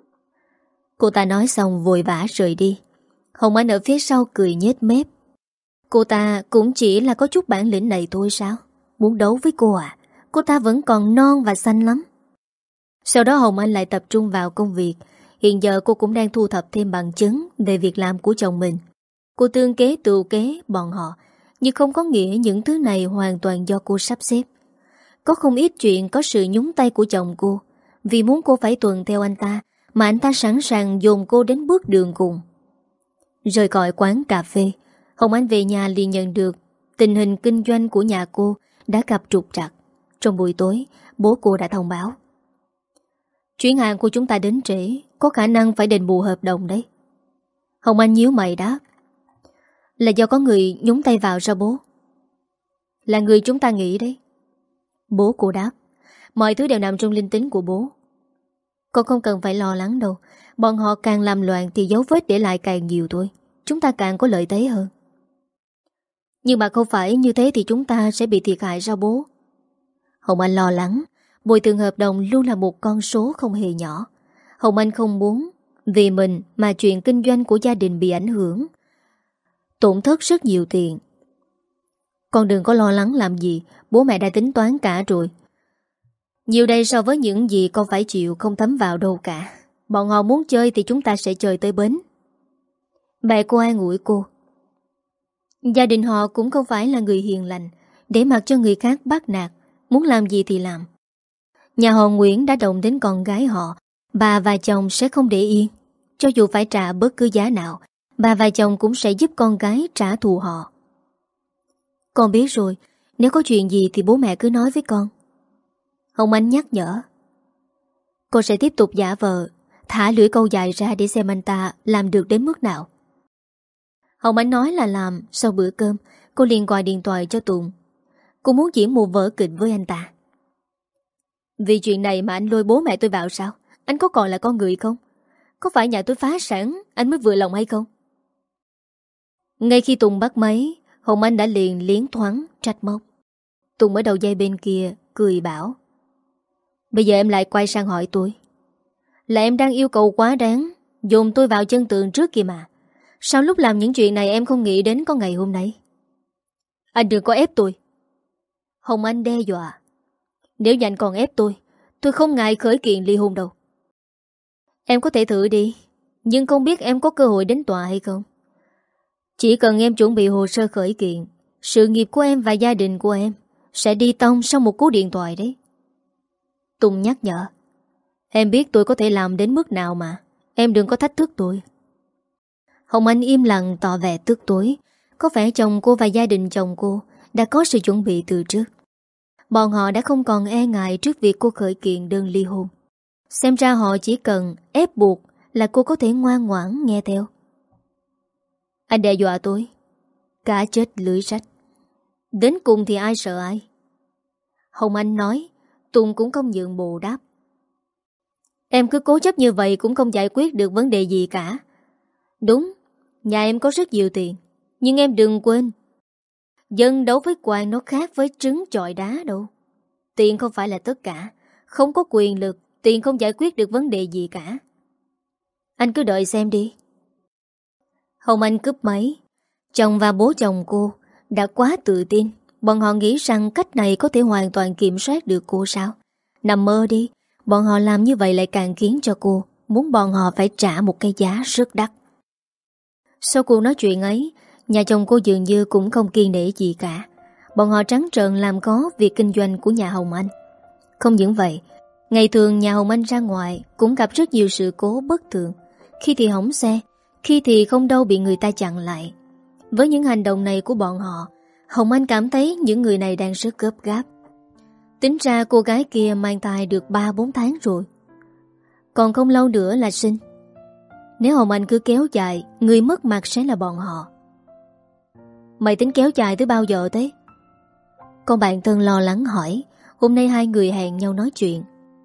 Cô ta nói xong vội vã rời đi. Hồng Anh ở phía sau cười nhếch mép. Cô ta cũng chỉ là có chút bản lĩnh này thôi sao? Muốn đấu với cô à? Cô ta vẫn còn non và xanh lắm. Sau đó Hồng Anh lại tập trung vào công việc. Hiện giờ cô cũng đang thu thập thêm bằng chứng về việc làm của chồng mình. Cô tương kế tựu kế bọn họ, nhưng không có nghĩa những thứ này hoàn toàn do cô sắp xếp. Có không ít chuyện có sự nhúng tay của chồng cô. Vì muốn cô phải tuân theo anh ta, mà anh ta sẵn sàng dồn cô đến bước đường cùng. Rời khỏi quán cà phê, Hồng Anh về nhà liền nhận được tình hình kinh doanh của nhà cô đã gặp trục trặc. Trong buổi tối, bố cô đã thông báo: Chuyến hàng của chúng ta đến trễ, có khả năng phải đền bù hợp đồng đấy. Hồng Anh nhíu mày đáp: Là do có người nhúng tay vào sao bố? Là người chúng ta nghĩ đấy. Bố cô đáp: Mọi thứ đều nằm trong linh tính của bố. Con không cần phải lo lắng đâu. Bọn họ càng làm loạn thì dấu vết để lại càng nhiều thôi. Chúng ta càng có lợi thế hơn. Nhưng mà không phải như thế thì chúng ta sẽ bị thiệt hại sao bố? Hồng Anh lo lắng. Bồi thường hợp đồng luôn là một con số không hề nhỏ. Hồng Anh không muốn vì mình mà chuyện kinh doanh của gia đình bị ảnh hưởng, tổn thất rất nhiều tiền. Con đừng có lo lắng làm gì. Bố mẹ đã tính toán cả rồi. Nhiều đây so với những gì con phải chịu không thấm vào đâu cả. Bọn họ muốn chơi thì chúng ta sẽ chơi tới bến. Mẹ cô an ủi cô. Gia đình họ cũng không phải là người hiền lành để mặc cho người khác bắt nạt. Muốn làm gì thì làm. Nhà họ Nguyễn đã động đến con gái họ. Bà và chồng sẽ không để yên. Cho dù phải trả bất cứ giá nào, bà và chồng cũng sẽ giúp con gái trả thù họ. Con biết rồi. Nếu có chuyện gì thì bố mẹ cứ nói với con. Hồng Anh nhắc nhở. Cô sẽ tiếp tục giả vờ, thả lưỡi câu dài ra để xem anh ta làm được đến mức nào. Hồng Anh nói là làm. Sau bữa cơm, cô liền gọi điện thoại cho Tùng. Cô muốn diễn một vở kịch với anh ta. Vì chuyện này mà anh lôi bố mẹ tôi vào sao? Anh có còn là con người không? Có phải nhà tôi phá sản anh mới vừa lòng hay không? Ngay khi Tùng bắt máy, Hồng Anh đã liền liến thoáng trách móc. Tùng ở đầu dây bên kia cười bảo: Bây giờ em lại quay sang hỏi tôi. Là em đang yêu cầu quá đáng, dồn tôi vào chân tường trước kìa mà. Sao lúc làm những chuyện này em không nghĩ đến có ngày hôm nay? Anh đừng có ép tôi. Hồng Anh đe dọa. Nếu như anh còn ép tôi không ngại khởi kiện ly hôn đâu. Em có thể thử đi, nhưng không biết em có cơ hội đến tòa hay không. Chỉ cần em chuẩn bị hồ sơ khởi kiện, sự nghiệp của em và gia đình của em sẽ đi tông sau một cú điện thoại đấy. Tùng nhắc nhở. Em biết tôi có thể làm đến mức nào mà. Em đừng có thách thức tôi. Hồng Anh im lặng tỏ vẻ tức tối. Có vẻ chồng cô và gia đình chồng cô đã có sự chuẩn bị từ trước. Bọn họ đã không còn e ngại trước việc cô khởi kiện đơn ly hôn. Xem ra họ chỉ cần ép buộc là cô có thể ngoan ngoãn nghe theo. Anh đe dọa tôi. Cá chết lưới rách. Đến cùng thì ai sợ ai? Hồng Anh nói. Tùng cũng không nhượng bộ đáp. Em cứ cố chấp như vậy cũng không giải quyết được vấn đề gì cả. Đúng, nhà em có rất nhiều tiền, nhưng em đừng quên, dân đấu với quan nó khác với trứng chọi đá đâu. Tiền không phải là tất cả. Không có quyền lực, tiền không giải quyết được vấn đề gì cả. Anh cứ đợi xem đi. Hồng Anh cúp máy. Chồng và bố chồng cô đã quá tự tin. Bọn họ nghĩ rằng cách này có thể hoàn toàn kiểm soát được cô sao? Nằm mơ đi. Bọn họ làm như vậy lại càng khiến cho cô muốn bọn họ phải trả một cái giá rất đắt. Sau cuộc nói chuyện ấy, nhà chồng cô dường như cũng không kiên nể gì cả. Bọn họ trắng trợn làm có việc kinh doanh của nhà Hồng Anh. Không những vậy, ngày thường nhà Hồng Anh ra ngoài cũng gặp rất nhiều sự cố bất thường. Khi thì hỏng xe, khi thì không đâu bị người ta chặn lại. Với những hành động này của bọn họ, Hồng Anh cảm thấy những người này đang rất gấp gáp. Tính ra cô gái kia mang thai được 3-4 tháng rồi, còn không lâu nữa là sinh. Nếu Hồng Anh cứ kéo dài, người mất mặt sẽ là bọn họ. Mày tính kéo dài tới bao giờ thế? Con bạn thân lo lắng hỏi. Hôm nay hai người hẹn nhau nói chuyện.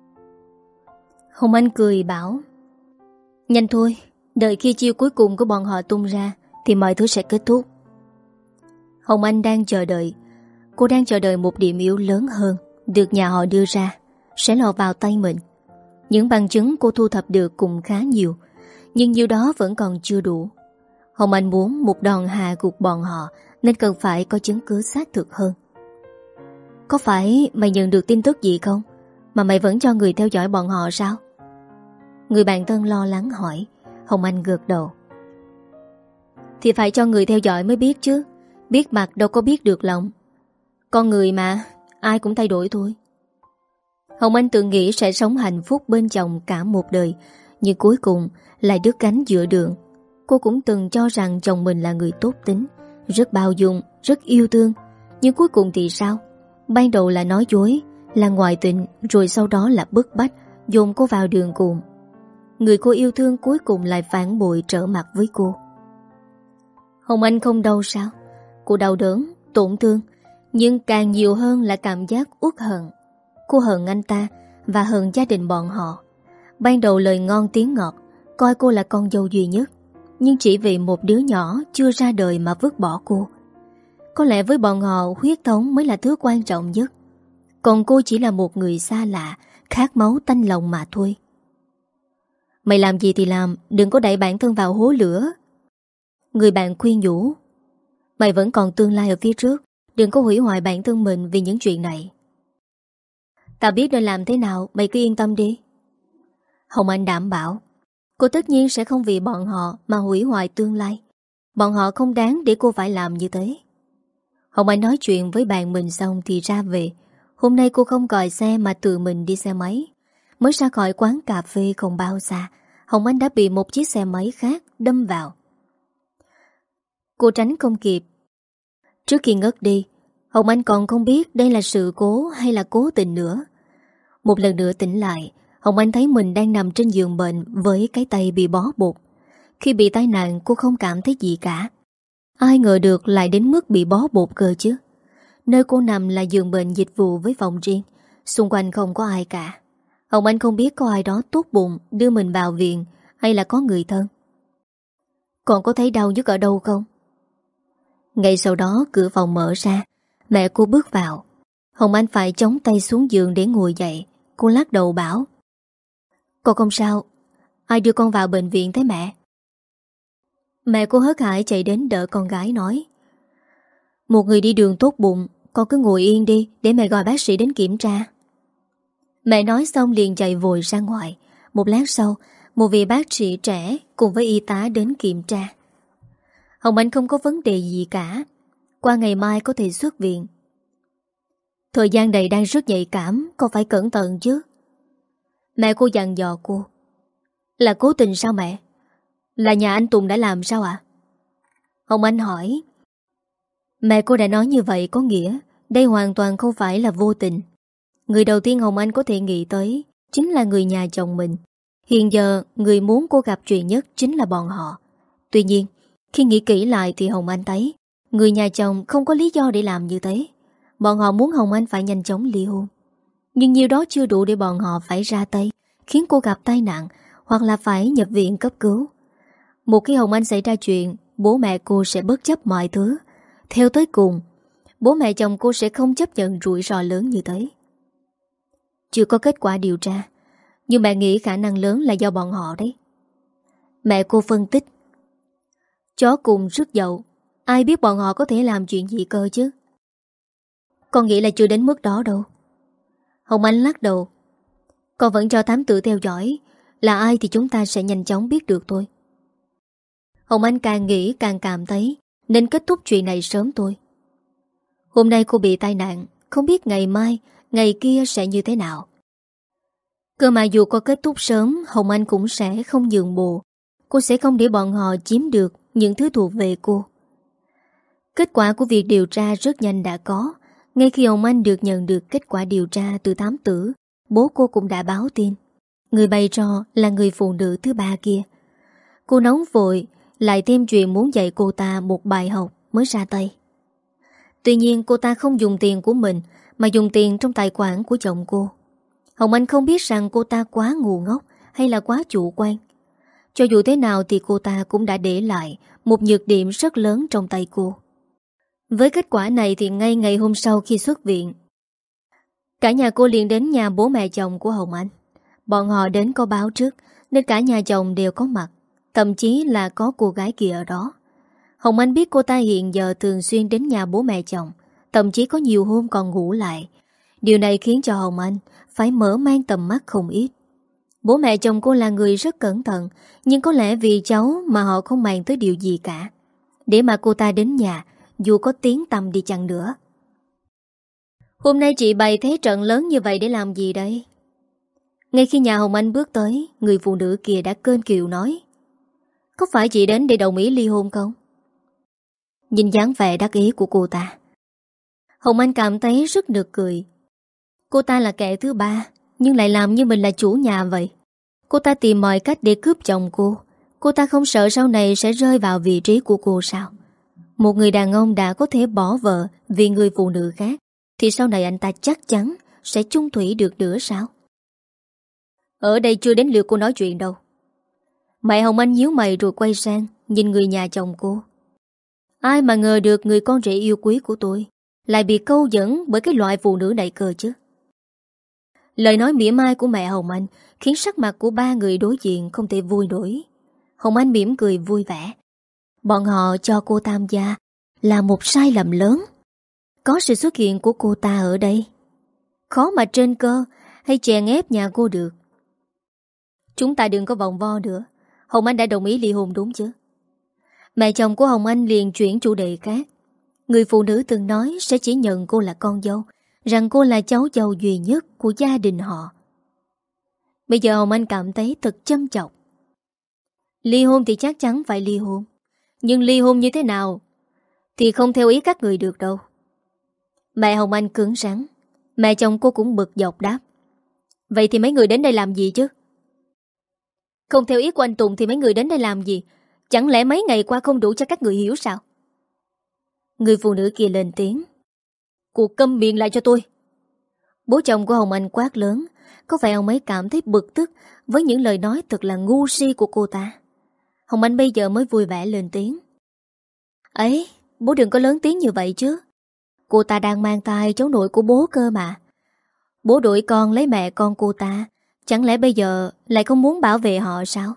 Hồng Anh cười bảo, nhanh thôi, đợi khi chiêu cuối cùng của bọn họ tung ra thì mọi thứ sẽ kết thúc. Hồng Anh đang chờ đợi. Cô đang chờ đợi một điểm yếu lớn hơn được nhà họ đưa ra, sẽ lọt vào tay mình. Những bằng chứng cô thu thập được cũng khá nhiều, nhưng nhiều đó vẫn còn chưa đủ. Hồng Anh muốn một đòn hạ gục bọn họ, nên cần phải có chứng cứ xác thực hơn. Có phải mày nhận được tin tức gì không, mà mày vẫn cho người theo dõi bọn họ sao? Người bạn thân lo lắng hỏi. Hồng Anh gật đầu. Thì phải cho người theo dõi mới biết chứ. Biết mặt đâu có biết được lòng. Con người mà, ai cũng thay đổi thôi. Hồng Anh từng nghĩ sẽ sống hạnh phúc bên chồng cả một đời, nhưng cuối cùng lại đứt cánh giữa đường. Cô cũng từng cho rằng chồng mình là người tốt tính, rất bao dung, rất yêu thương. Nhưng cuối cùng thì sao? Ban đầu là nói dối, là ngoại tình, rồi sau đó là bức bách, dồn cô vào đường cùng. Người cô yêu thương cuối cùng lại phản bội trở mặt với cô. Hồng Anh không đau sao? Cô đau đớn, tổn thương, nhưng càng nhiều hơn là cảm giác uất hận. Cô hận anh ta và hận gia đình bọn họ. Ban đầu lời ngon tiếng ngọt, coi cô là con dâu duy nhất, nhưng chỉ vì một đứa nhỏ chưa ra đời mà vứt bỏ cô. Có lẽ với bọn họ huyết thống mới là thứ quan trọng nhất, còn cô chỉ là một người xa lạ, khát máu tanh lòng mà thôi. Mày làm gì thì làm, đừng có đẩy bản thân vào hố lửa. Người bạn khuyên nhủ. Mày vẫn còn tương lai ở phía trước, đừng có hủy hoại bản thân mình vì những chuyện này. Tao biết nên làm thế nào, mày cứ yên tâm đi. Hồng Anh đảm bảo cô tất nhiên sẽ không vì bọn họ mà hủy hoại tương lai. Bọn họ không đáng để cô phải làm như thế. Hồng Anh nói chuyện với bạn mình xong thì ra về. Hôm nay cô không gọi xe mà tự mình đi xe máy. Mới ra khỏi quán cà phê không bao xa, Hồng Anh đã bị một chiếc xe máy khác đâm vào. Cô tránh không kịp. Trước khi ngất đi, Hồng Anh còn không biết đây là sự cố hay là cố tình nữa. Một lần nữa tỉnh lại, Hồng Anh thấy mình đang nằm trên giường bệnh với cái tay bị bó bột. Khi bị tai nạn cô không cảm thấy gì cả. Ai ngờ được lại đến mức bị bó bột cơ chứ. Nơi cô nằm là giường bệnh dịch vụ với phòng riêng, xung quanh không có ai cả. Hồng Anh không biết có ai đó tốt bụng đưa mình vào viện hay là có người thân. Còn có thấy đau nhức ở đâu không? Ngay sau đó cửa phòng mở ra, mẹ cô bước vào. Hồng Anh phải chống tay xuống giường để ngồi dậy. Cô lắc đầu bảo, con không sao. Ai đưa con vào bệnh viện thế mẹ? Mẹ cô hớt hải chạy đến đỡ con gái nói, một người đi đường tốt bụng, con cứ ngồi yên đi để mẹ gọi bác sĩ đến kiểm tra. Mẹ nói xong liền chạy vội ra ngoài. Một lát sau, một vị bác sĩ trẻ cùng với y tá đến kiểm tra. Hồng Anh không có vấn đề gì cả, qua ngày mai có thể xuất viện. Thời gian này đang rất nhạy cảm, con phải cẩn thận chứ. Mẹ cô dặn dò cô. Là cố tình sao mẹ? Là nhà anh Tùng đã làm sao ạ? Hồng Anh hỏi. Mẹ cô đã nói như vậy có nghĩa đây hoàn toàn không phải là vô tình. Người đầu tiên Hồng Anh có thể nghĩ tới chính là người nhà chồng mình. Hiện giờ người muốn cô gặp chuyện nhất chính là bọn họ. Tuy nhiên, khi nghĩ kỹ lại thì Hồng Anh thấy người nhà chồng không có lý do để làm như thế. Bọn họ muốn Hồng Anh phải nhanh chóng ly hôn. Nhưng nhiều đó chưa đủ để bọn họ phải ra tay khiến cô gặp tai nạn hoặc là phải nhập viện cấp cứu. Một khi Hồng Anh xảy ra chuyện, bố mẹ cô sẽ bất chấp mọi thứ. Theo tới cùng, bố mẹ chồng cô sẽ không chấp nhận rủi ro lớn như thế. Chưa có kết quả điều tra, nhưng mẹ nghĩ khả năng lớn là do bọn họ đấy. Mẹ cô phân tích. Chó cùng rất dậu, ai biết bọn họ có thể làm chuyện gì cơ chứ. Con nghĩ là chưa đến mức đó đâu. Hồng Anh lắc đầu. Con vẫn cho thám tử theo dõi, là ai thì chúng ta sẽ nhanh chóng biết được thôi. Hồng Anh càng nghĩ càng cảm thấy nên kết thúc chuyện này sớm thôi. Hôm nay cô bị tai nạn, không biết ngày mai, ngày kia sẽ như thế nào. Cơ mà dù có kết thúc sớm, Hồng Anh cũng sẽ không nhượng bộ. Cô sẽ không để bọn họ chiếm được những thứ thuộc về cô. Kết quả của việc điều tra rất nhanh đã có. Ngay khi Hồng Anh được nhận được kết quả điều tra từ thám tử, bố cô cũng đã báo tin. Người bày trò là người phụ nữ thứ ba kia. Cô nóng vội, lại thêm chuyện muốn dạy cô ta một bài học mới ra tay. Tuy nhiên cô ta không dùng tiền của mình, mà dùng tiền trong tài khoản của chồng cô. Hồng Anh không biết rằng cô ta quá ngu ngốc hay là quá chủ quan. Cho dù thế nào thì cô ta cũng đã để lại một nhược điểm rất lớn trong tay cô. Với kết quả này thì ngay ngày hôm sau khi xuất viện, cả nhà cô liền đến nhà bố mẹ chồng của Hồng Anh. Bọn họ đến có báo trước nên cả nhà chồng đều có mặt, thậm chí là có cô gái kia ở đó. Hồng Anh biết cô ta hiện giờ thường xuyên đến nhà bố mẹ chồng, thậm chí có nhiều hôm còn ngủ lại. Điều này khiến cho Hồng Anh phải mở mang tầm mắt không ít. Bố mẹ chồng cô là người rất cẩn thận, nhưng có lẽ vì cháu mà họ không màng tới điều gì cả, để mà cô ta đến nhà dù có tiếng tăm đi chăng nữa. Hôm nay chị bày thế trận lớn như vậy để làm gì đây? Ngay khi nhà Hồng Anh bước tới, người phụ nữ kia đã kênh kiều nói. Có phải chị đến để đồng ý ly hôn không? Nhìn dáng vẻ đắc ý của cô ta, Hồng Anh cảm thấy rất nực cười. Cô ta là kẻ thứ ba, nhưng lại làm như mình là chủ nhà vậy. Cô ta tìm mọi cách để cướp chồng cô. Cô ta không sợ sau này sẽ rơi vào vị trí của cô sao? Một người đàn ông đã có thể bỏ vợ vì người phụ nữ khác, thì sau này anh ta chắc chắn sẽ chung thủy được nữa sao? Ở đây chưa đến lượt cô nói chuyện đâu. Mẹ Hồng Anh nhíu mày rồi quay sang nhìn người nhà chồng cô. Ai mà ngờ được người con rể yêu quý của tôi lại bị câu dẫn bởi cái loại phụ nữ này cơ chứ. Lời nói mỉa mai của mẹ Hồng Anh khiến sắc mặt của ba người đối diện không thể vui nổi. Hồng Anh mỉm cười vui vẻ. Bọn họ cho cô tham gia là một sai lầm lớn. Có sự xuất hiện của cô ta ở đây, khó mà trên cơ hay chèn ép nhà cô được. Chúng ta đừng có vòng vo nữa. Hồng Anh đã đồng ý ly hôn đúng chứ? Mẹ chồng của Hồng Anh liền chuyển chủ đề khác. Người phụ nữ từng nói sẽ chỉ nhận cô là con dâu, rằng cô là cháu dâu duy nhất của gia đình họ. Bây giờ Hồng Anh cảm thấy thật châm chọc. Ly hôn thì chắc chắn phải ly hôn, nhưng ly hôn như thế nào thì không theo ý các người được đâu. Mẹ Hồng Anh cứng rắn. Mẹ chồng cô cũng bực dọc đáp. Vậy thì mấy người đến đây làm gì chứ? Không theo ý của anh Tùng thì mấy người đến đây làm gì? Chẳng lẽ mấy ngày qua không đủ cho các người hiểu sao? Người phụ nữ kia lên tiếng. Cô câm miệng lại cho tôi. Bố chồng của Hồng Anh quát lớn. Có vẻ ông ấy cảm thấy bực tức với những lời nói thật là ngu si của cô ta. Hồng Anh bây giờ mới vui vẻ lên tiếng. Ấy, bố đừng có lớn tiếng như vậy chứ. Cô ta đang mang thai cháu nội của bố cơ mà. Bố đuổi con lấy mẹ con cô ta, chẳng lẽ bây giờ lại không muốn bảo vệ họ sao?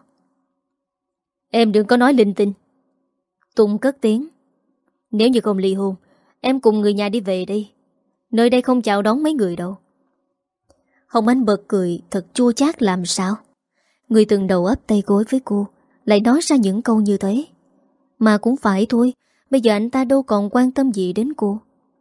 Em đừng có nói linh tinh. Tùng cất tiếng. Nếu như không ly hôn, em cùng người nhà đi về đi. Nơi đây không chào đón mấy người đâu. Hồng Anh bật cười thật chua chát làm sao. Người từng đầu ấp tay gối với cô lại nói ra những câu như thế. Mà cũng phải thôi, bây giờ anh ta đâu còn quan tâm gì đến cô.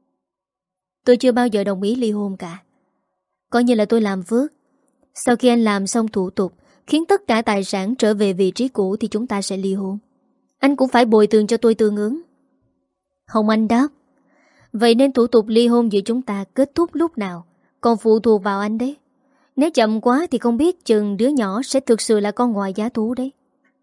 Tôi chưa bao giờ đồng ý ly hôn cả. Coi như là tôi làm phước. Sau khi anh làm xong thủ tục, khiến tất cả tài sản trở về vị trí cũ thì chúng ta sẽ ly hôn. Anh cũng phải bồi thường cho tôi tương ứng. Hồng Anh đáp. Vậy nên thủ tục ly hôn giữa chúng ta kết thúc lúc nào còn phụ thuộc vào anh đấy. Nếu chậm quá thì không biết chừng đứa nhỏ sẽ thực sự là con ngoại giá thú đấy.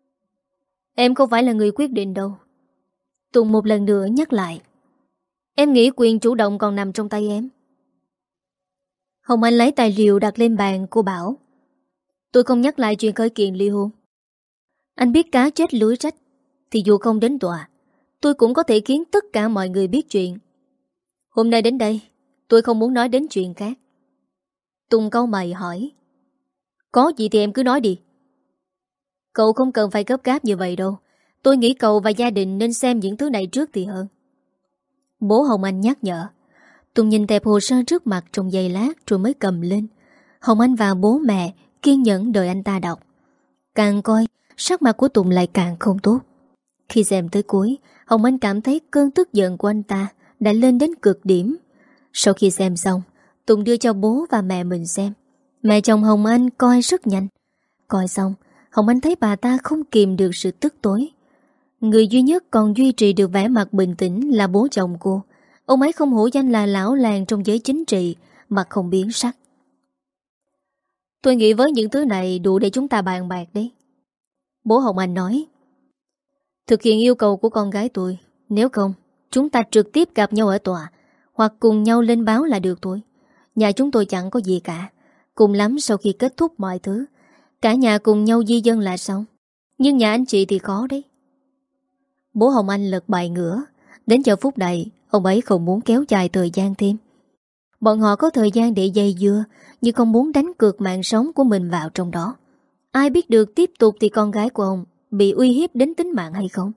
Em không phải là người quyết định đâu. Tùng một lần nữa nhắc lại. Em nghĩ quyền chủ động còn nằm trong tay em. Hồng Anh lấy tài liệu đặt lên bàn, cô bảo. Tôi không nhắc lại chuyện khởi kiện ly hôn. Anh biết cá chết lưới rách, thì dù không đến tòa, tôi cũng có thể khiến tất cả mọi người biết chuyện. Hôm nay đến đây, tôi không muốn nói đến chuyện khác. Tùng cau mày hỏi. Có gì thì em cứ nói đi. Cậu không cần phải gấp gáp như vậy đâu. Tôi nghĩ cậu và gia đình nên xem những thứ này trước thì hơn. Bố Hồng Anh nhắc nhở. Tùng nhìn tệp hồ sơ trước mặt trong giây lát rồi mới cầm lên. Hồng Anh và bố mẹ kiên nhẫn đợi anh ta đọc. Càng coi, sắc mặt của Tùng lại càng không tốt. Khi xem tới cuối, Hồng Anh cảm thấy cơn tức giận của anh ta đã lên đến cực điểm. Sau khi xem xong, Tùng đưa cho bố và mẹ mình xem. Mẹ chồng Hồng Anh coi rất nhanh. Coi xong, Hồng Anh thấy bà ta không kìm được sự tức tối. Người duy nhất còn duy trì được vẻ mặt bình tĩnh là bố chồng cô. Ông ấy không hổ danh là lão làng trong giới chính trị, mặt không biến sắc. Tôi nghĩ với những thứ này đủ để chúng ta bàn bạc đấy. Bố Hồng Anh nói. Thực hiện yêu cầu của con gái tôi. Nếu không, chúng ta trực tiếp gặp nhau ở tòa, hoặc cùng nhau lên báo là được thôi. Nhà chúng tôi chẳng có gì cả. Cùng lắm sau khi kết thúc mọi thứ, cả nhà cùng nhau di dân là xong. Nhưng nhà anh chị thì khó đấy. Bố Hồng Anh lật bài ngửa. Đến giờ phút này, ông ấy không muốn kéo dài thời gian thêm. Bọn họ có thời gian để dây dưa, nhưng không muốn đánh cược mạng sống của mình vào trong đó. Ai biết được tiếp tục thì con gái của ông bị uy hiếp đến tính mạng hay không.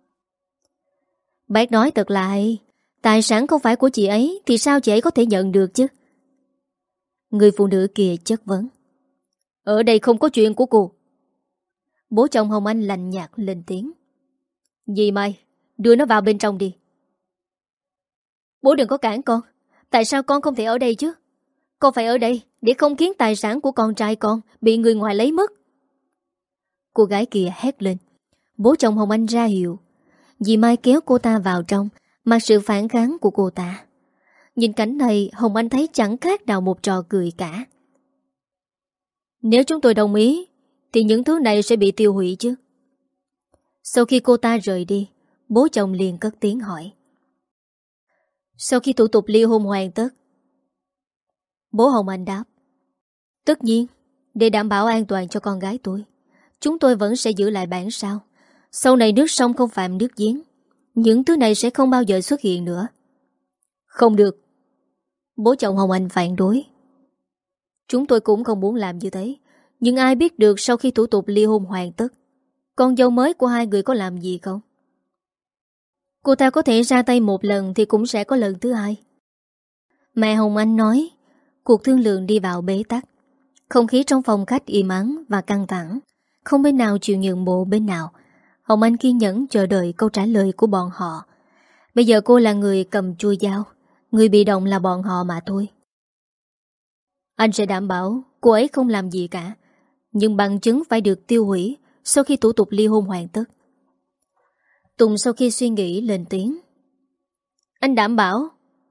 Bác nói thật là hay. Tài sản không phải của chị ấy thì sao chị ấy có thể nhận được chứ? Người phụ nữ kia chất vấn. Ở đây không có chuyện của cô. Bố chồng Hồng Anh lạnh nhạt lên tiếng. Dì Mai, đưa nó vào bên trong đi. Bố đừng có cản con. Tại sao con không thể ở đây chứ? Con phải ở đây để không khiến tài sản của con trai con bị người ngoài lấy mất. Cô gái kia hét lên. Bố chồng Hồng Anh ra hiệu. Dì Mai kéo cô ta vào trong, mặc sự phản kháng của cô ta. Nhìn cảnh này, Hồng Anh thấy chẳng khác nào một trò cười cả. Nếu chúng tôi đồng ý thì những thứ này sẽ bị tiêu hủy chứ? Sau khi cô ta rời đi, bố chồng liền cất tiếng hỏi. Sau khi thủ tục ly hôn hoàn tất? Bố Hồng Anh đáp. Tất nhiên, để đảm bảo an toàn cho con gái tôi, chúng tôi vẫn sẽ giữ lại bản sao. Sau này nước sông không phạm nước giếng. Những thứ này sẽ không bao giờ xuất hiện nữa. Không được. Bố chồng Hồng Anh phản đối. Chúng tôi cũng không muốn làm như thế. Nhưng ai biết được sau khi thủ tục ly hôn hoàn tất, con dâu mới của hai người có làm gì không? Cô ta có thể ra tay một lần thì cũng sẽ có lần thứ hai. Mẹ Hồng Anh nói. Cuộc thương lượng đi vào bế tắc. Không khí trong phòng khách im ắng và căng thẳng. Không bên nào chịu nhượng bộ bên nào. Hồng Anh kiên nhẫn chờ đợi câu trả lời của bọn họ. Bây giờ cô là người cầm chuôi dao. Người bị động là bọn họ mà thôi. Anh sẽ đảm bảo cô ấy không làm gì cả. Nhưng bằng chứng phải được tiêu hủy sau khi thủ tục ly hôn hoàn tất. Tùng sau khi suy nghĩ lên tiếng. Anh đảm bảo?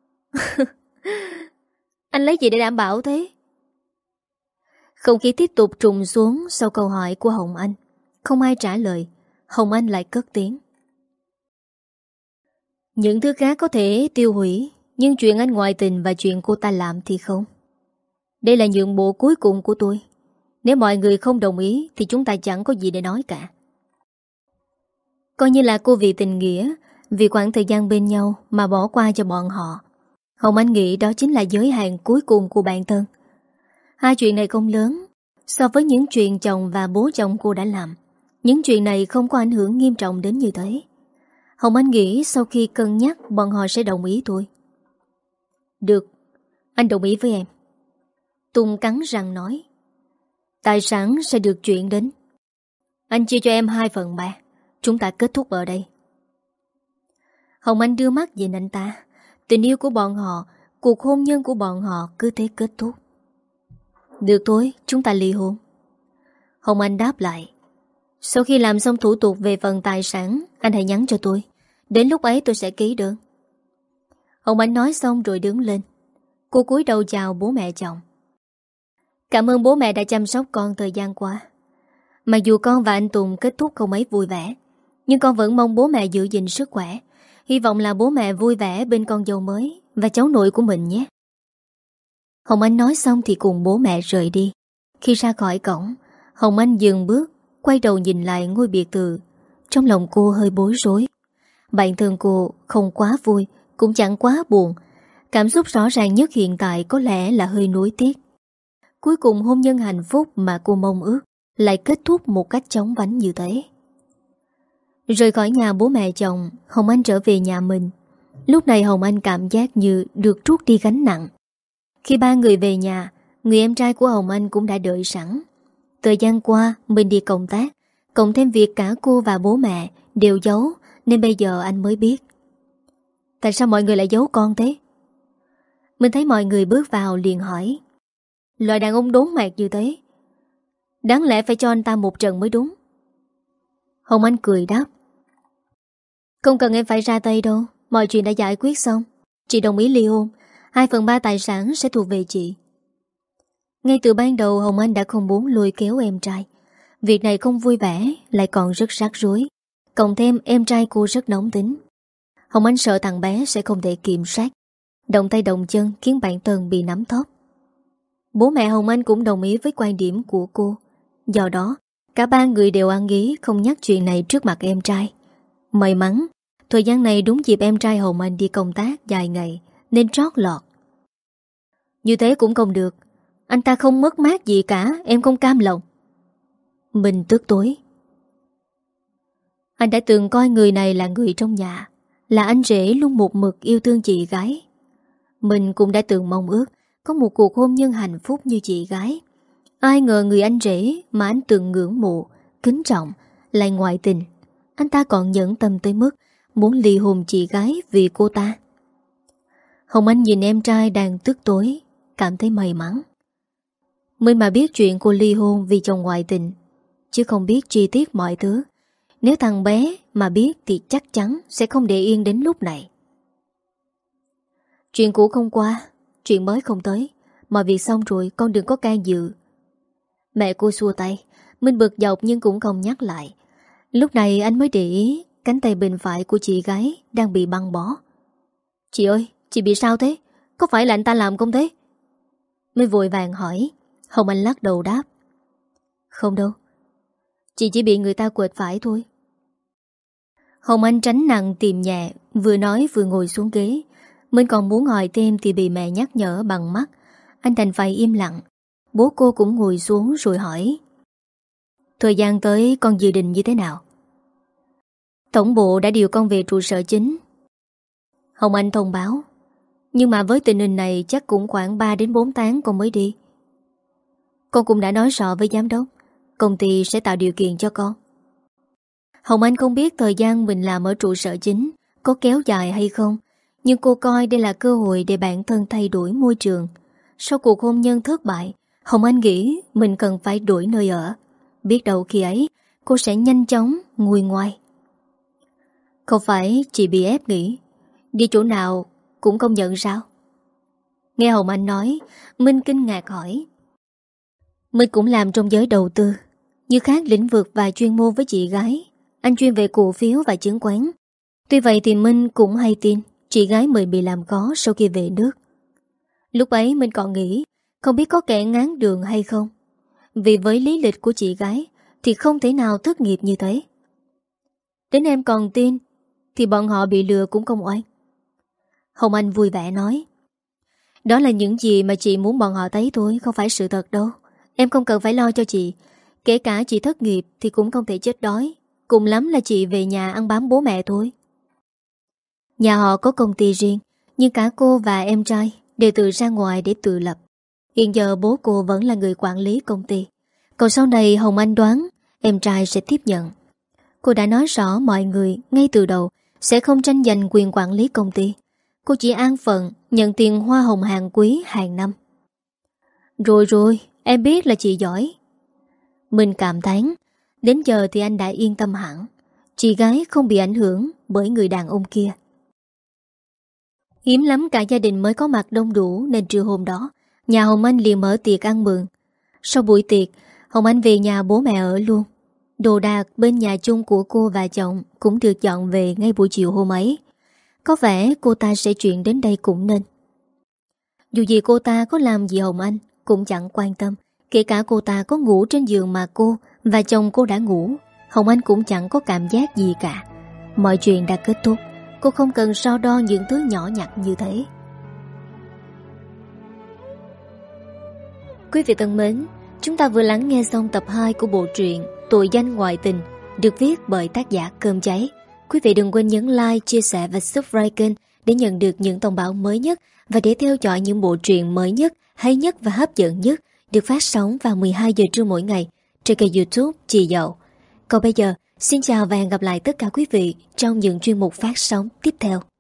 Anh lấy gì để đảm bảo thế? Không khí tiếp tục trùng xuống sau câu hỏi của Hồng Anh. Không ai trả lời. Hồng Anh lại cất tiếng. Những thứ khác có thể tiêu hủy, nhưng chuyện anh ngoại tình và chuyện cô ta làm thì không. Đây là nhượng bộ cuối cùng của tôi. Nếu mọi người không đồng ý thì chúng ta chẳng có gì để nói cả. Coi như là cô vì tình nghĩa, vì khoảng thời gian bên nhau mà bỏ qua cho bọn họ. Hồng Anh nghĩ đó chính là giới hạn cuối cùng của bản thân. Hai chuyện này không lớn so với những chuyện chồng và bố chồng cô đã làm. Những chuyện này không có ảnh hưởng nghiêm trọng đến như thế. Hồng Anh nghĩ sau khi cân nhắc bọn họ sẽ đồng ý thôi. Được, anh đồng ý với em. Tùng cắn răng nói. Tài sản sẽ được chuyển đến. Anh chia cho em 2/3. Chúng ta kết thúc ở đây. Hồng Anh đưa mắt nhìn anh ta. Tình yêu của bọn họ, cuộc hôn nhân của bọn họ cứ thế kết thúc. Được thôi, chúng ta ly hôn. Hồng Anh đáp lại. Sau khi làm xong thủ tục về phần tài sản, anh hãy nhắn cho tôi. Đến lúc ấy tôi sẽ ký đơn. Hồng Anh nói xong rồi đứng lên. Cô cúi đầu chào bố mẹ chồng. Cảm ơn bố mẹ đã chăm sóc con thời gian qua. Mặc dù con và anh Tùng kết thúc không mấy vui vẻ, nhưng con vẫn mong bố mẹ giữ gìn sức khỏe. Hy vọng là bố mẹ vui vẻ bên con dâu mới và cháu nội của mình nhé. Hồng Anh nói xong thì cùng bố mẹ rời đi. Khi ra khỏi cổng, Hồng Anh dừng bước, quay đầu nhìn lại ngôi biệt thự. Trong lòng cô hơi bối rối. Bản thân cô không quá vui, cũng chẳng quá buồn. Cảm xúc rõ ràng nhất hiện tại có lẽ là hơi nuối tiếc. Cuối cùng hôn nhân hạnh phúc mà cô mong ước lại kết thúc một cách chóng vánh như thế. Rời khỏi nhà bố mẹ chồng, Hồng Anh trở về nhà mình. Lúc này Hồng Anh cảm giác như được trút đi gánh nặng. Khi ba người về nhà, người em trai của Hồng Anh cũng đã đợi sẵn. Thời gian qua mình đi công tác, cộng thêm việc cả cô và bố mẹ đều giấu, nên bây giờ anh mới biết. Tại sao mọi người lại giấu con thế? Mình thấy mọi người bước vào liền hỏi. Loại đàn ông đốn mạc như thế, đáng lẽ phải cho anh ta một trận mới đúng. Hồng Anh cười đáp. Không cần em phải ra tay đâu, mọi chuyện đã giải quyết xong. Chị đồng ý ly hôn, 2/3 tài sản sẽ thuộc về chị. Ngay từ ban đầu Hồng Anh đã không muốn lôi kéo em trai. Việc này không vui vẻ, lại còn rất rắc rối. Cộng thêm em trai cô rất nóng tính. Hồng Anh sợ thằng bé sẽ không thể kiểm soát, động tay động chân khiến bản thân bị nắm thóp. Bố mẹ Hồng Anh cũng đồng ý với quan điểm của cô. Do đó, cả ba người đều ăn ý không nhắc chuyện này trước mặt em trai. May mắn, thời gian này đúng dịp em trai Hồng Anh đi công tác dài ngày nên trót lọt. Như thế cũng không được. Anh ta không mất mát gì cả, em không cam lòng. Mình tức tối. Anh đã từng coi người này là người trong nhà, là anh rể luôn một mực yêu thương chị gái. Mình cũng đã từng mong ước có một cuộc hôn nhân hạnh phúc như chị gái. Ai ngờ người anh rể mà anh từng ngưỡng mộ, kính trọng lại ngoại tình. Anh ta còn nhẫn tâm tới mức muốn ly hôn chị gái vì cô ta. Hồng Anh nhìn em trai đang tức tối, cảm thấy may mắn. Mình mà biết chuyện cô ly hôn vì chồng ngoại tình, chứ không biết chi tiết mọi thứ. Nếu thằng bé mà biết thì chắc chắn sẽ không để yên đến lúc này. Chuyện cũ không qua, chuyện mới không tới. Mọi việc xong rồi con đừng có can dự. Mẹ cô xua tay. Minh bực dọc nhưng cũng không nhắc lại. Lúc này anh mới để ý cánh tay bên phải của chị gái đang bị băng bó. Chị ơi, chị bị sao thế? Có phải là anh ta làm không thế? Minh vội vàng hỏi. Hồng Anh lắc đầu đáp. Không đâu, chị chỉ bị người ta quệt phải thôi. Hồng Anh tránh nặng tìm nhẹ, vừa nói vừa ngồi xuống ghế. Mình còn muốn hỏi thêm thì bị mẹ nhắc nhở bằng mắt. Anh đành phải im lặng. Bố cô cũng ngồi xuống rồi hỏi. Thời gian tới con dự định như thế nào? Tổng bộ đã điều con về trụ sở chính. Hồng Anh thông báo. Nhưng mà với tình hình này chắc cũng khoảng 3 đến 4 tháng con mới đi. Con cũng đã nói rõ với giám đốc, công ty sẽ tạo điều kiện cho con. Hồng Anh không biết thời gian mình làm ở trụ sở chính có kéo dài hay không, nhưng cô coi đây là cơ hội để bản thân thay đổi môi trường. Sau cuộc hôn nhân thất bại, Hồng Anh nghĩ mình cần phải đổi nơi ở. Biết đâu khi ấy cô sẽ nhanh chóng nguôi ngoai. Không phải chị bị ép nghỉ, đi chỗ nào cũng công nhận sao? Nghe Hồng Anh nói, Minh kinh ngạc hỏi. Minh cũng làm trong giới đầu tư, như khác lĩnh vực và chuyên môn với chị gái. Anh chuyên về cổ phiếu và chứng khoán. Tuy vậy thì Minh cũng hay tin chị gái mình bị làm khó sau khi về nước. Lúc ấy Minh còn nghĩ không biết có kẻ ngáng đường hay không, vì với lý lịch của chị gái thì không thể nào thất nghiệp như thế. Đến em còn tin thì bọn họ bị lừa cũng không oan. Hồng Anh vui vẻ nói. Đó là những gì mà chị muốn bọn họ thấy thôi, không phải sự thật đâu. Em không cần phải lo cho chị. Kể cả chị thất nghiệp thì cũng không thể chết đói. Cùng lắm là chị về nhà ăn bám bố mẹ thôi. Nhà họ có công ty riêng, nhưng cả cô và em trai đều tự ra ngoài để tự lập. Hiện giờ bố cô vẫn là người quản lý công ty. Còn sau này Hồng Anh đoán em trai sẽ tiếp nhận. Cô đã nói rõ mọi người ngay từ đầu sẽ không tranh giành quyền quản lý công ty. Cô chỉ an phận nhận tiền hoa hồng hàng quý hàng năm. Rồi, em biết là chị giỏi. Mình cảm thán. Đến giờ thì anh đã yên tâm hẳn. Chị gái không bị ảnh hưởng bởi người đàn ông kia. Hiếm lắm cả gia đình mới có mặt đông đủ, nên trưa hôm đó nhà Hồng Anh liền mở tiệc ăn mừng. Sau buổi tiệc, Hồng Anh về nhà bố mẹ ở luôn. Đồ đạc bên nhà chung của cô và chồng cũng được dọn về ngay buổi chiều hôm ấy. Có vẻ cô ta sẽ chuyển đến đây cũng nên. Dù gì cô ta có làm gì Hồng Anh cũng chẳng quan tâm, Kể cả cô ta có ngủ trên giường mà cô và chồng cô đã ngủ, Hồng Anh cũng chẳng có cảm giác gì cả. Mọi chuyện đã kết thúc. Cô không cần so đo những thứ nhỏ nhặt như thế. Quý vị thân mến, chúng ta vừa lắng nghe xong tập 2 của bộ truyện Tội danh ngoại tình, được viết bởi tác giả Cơm Cháy. Quý vị đừng quên nhấn like, chia sẻ và subscribe kênh để nhận được những thông báo mới nhất và để theo dõi những bộ truyện mới nhất, hay nhất và hấp dẫn nhất được phát sóng vào 12 giờ trưa mỗi ngày trên kênh YouTube Chị Dậu. Còn bây giờ, xin chào và hẹn gặp lại tất cả quý vị trong những chuyên mục phát sóng tiếp theo.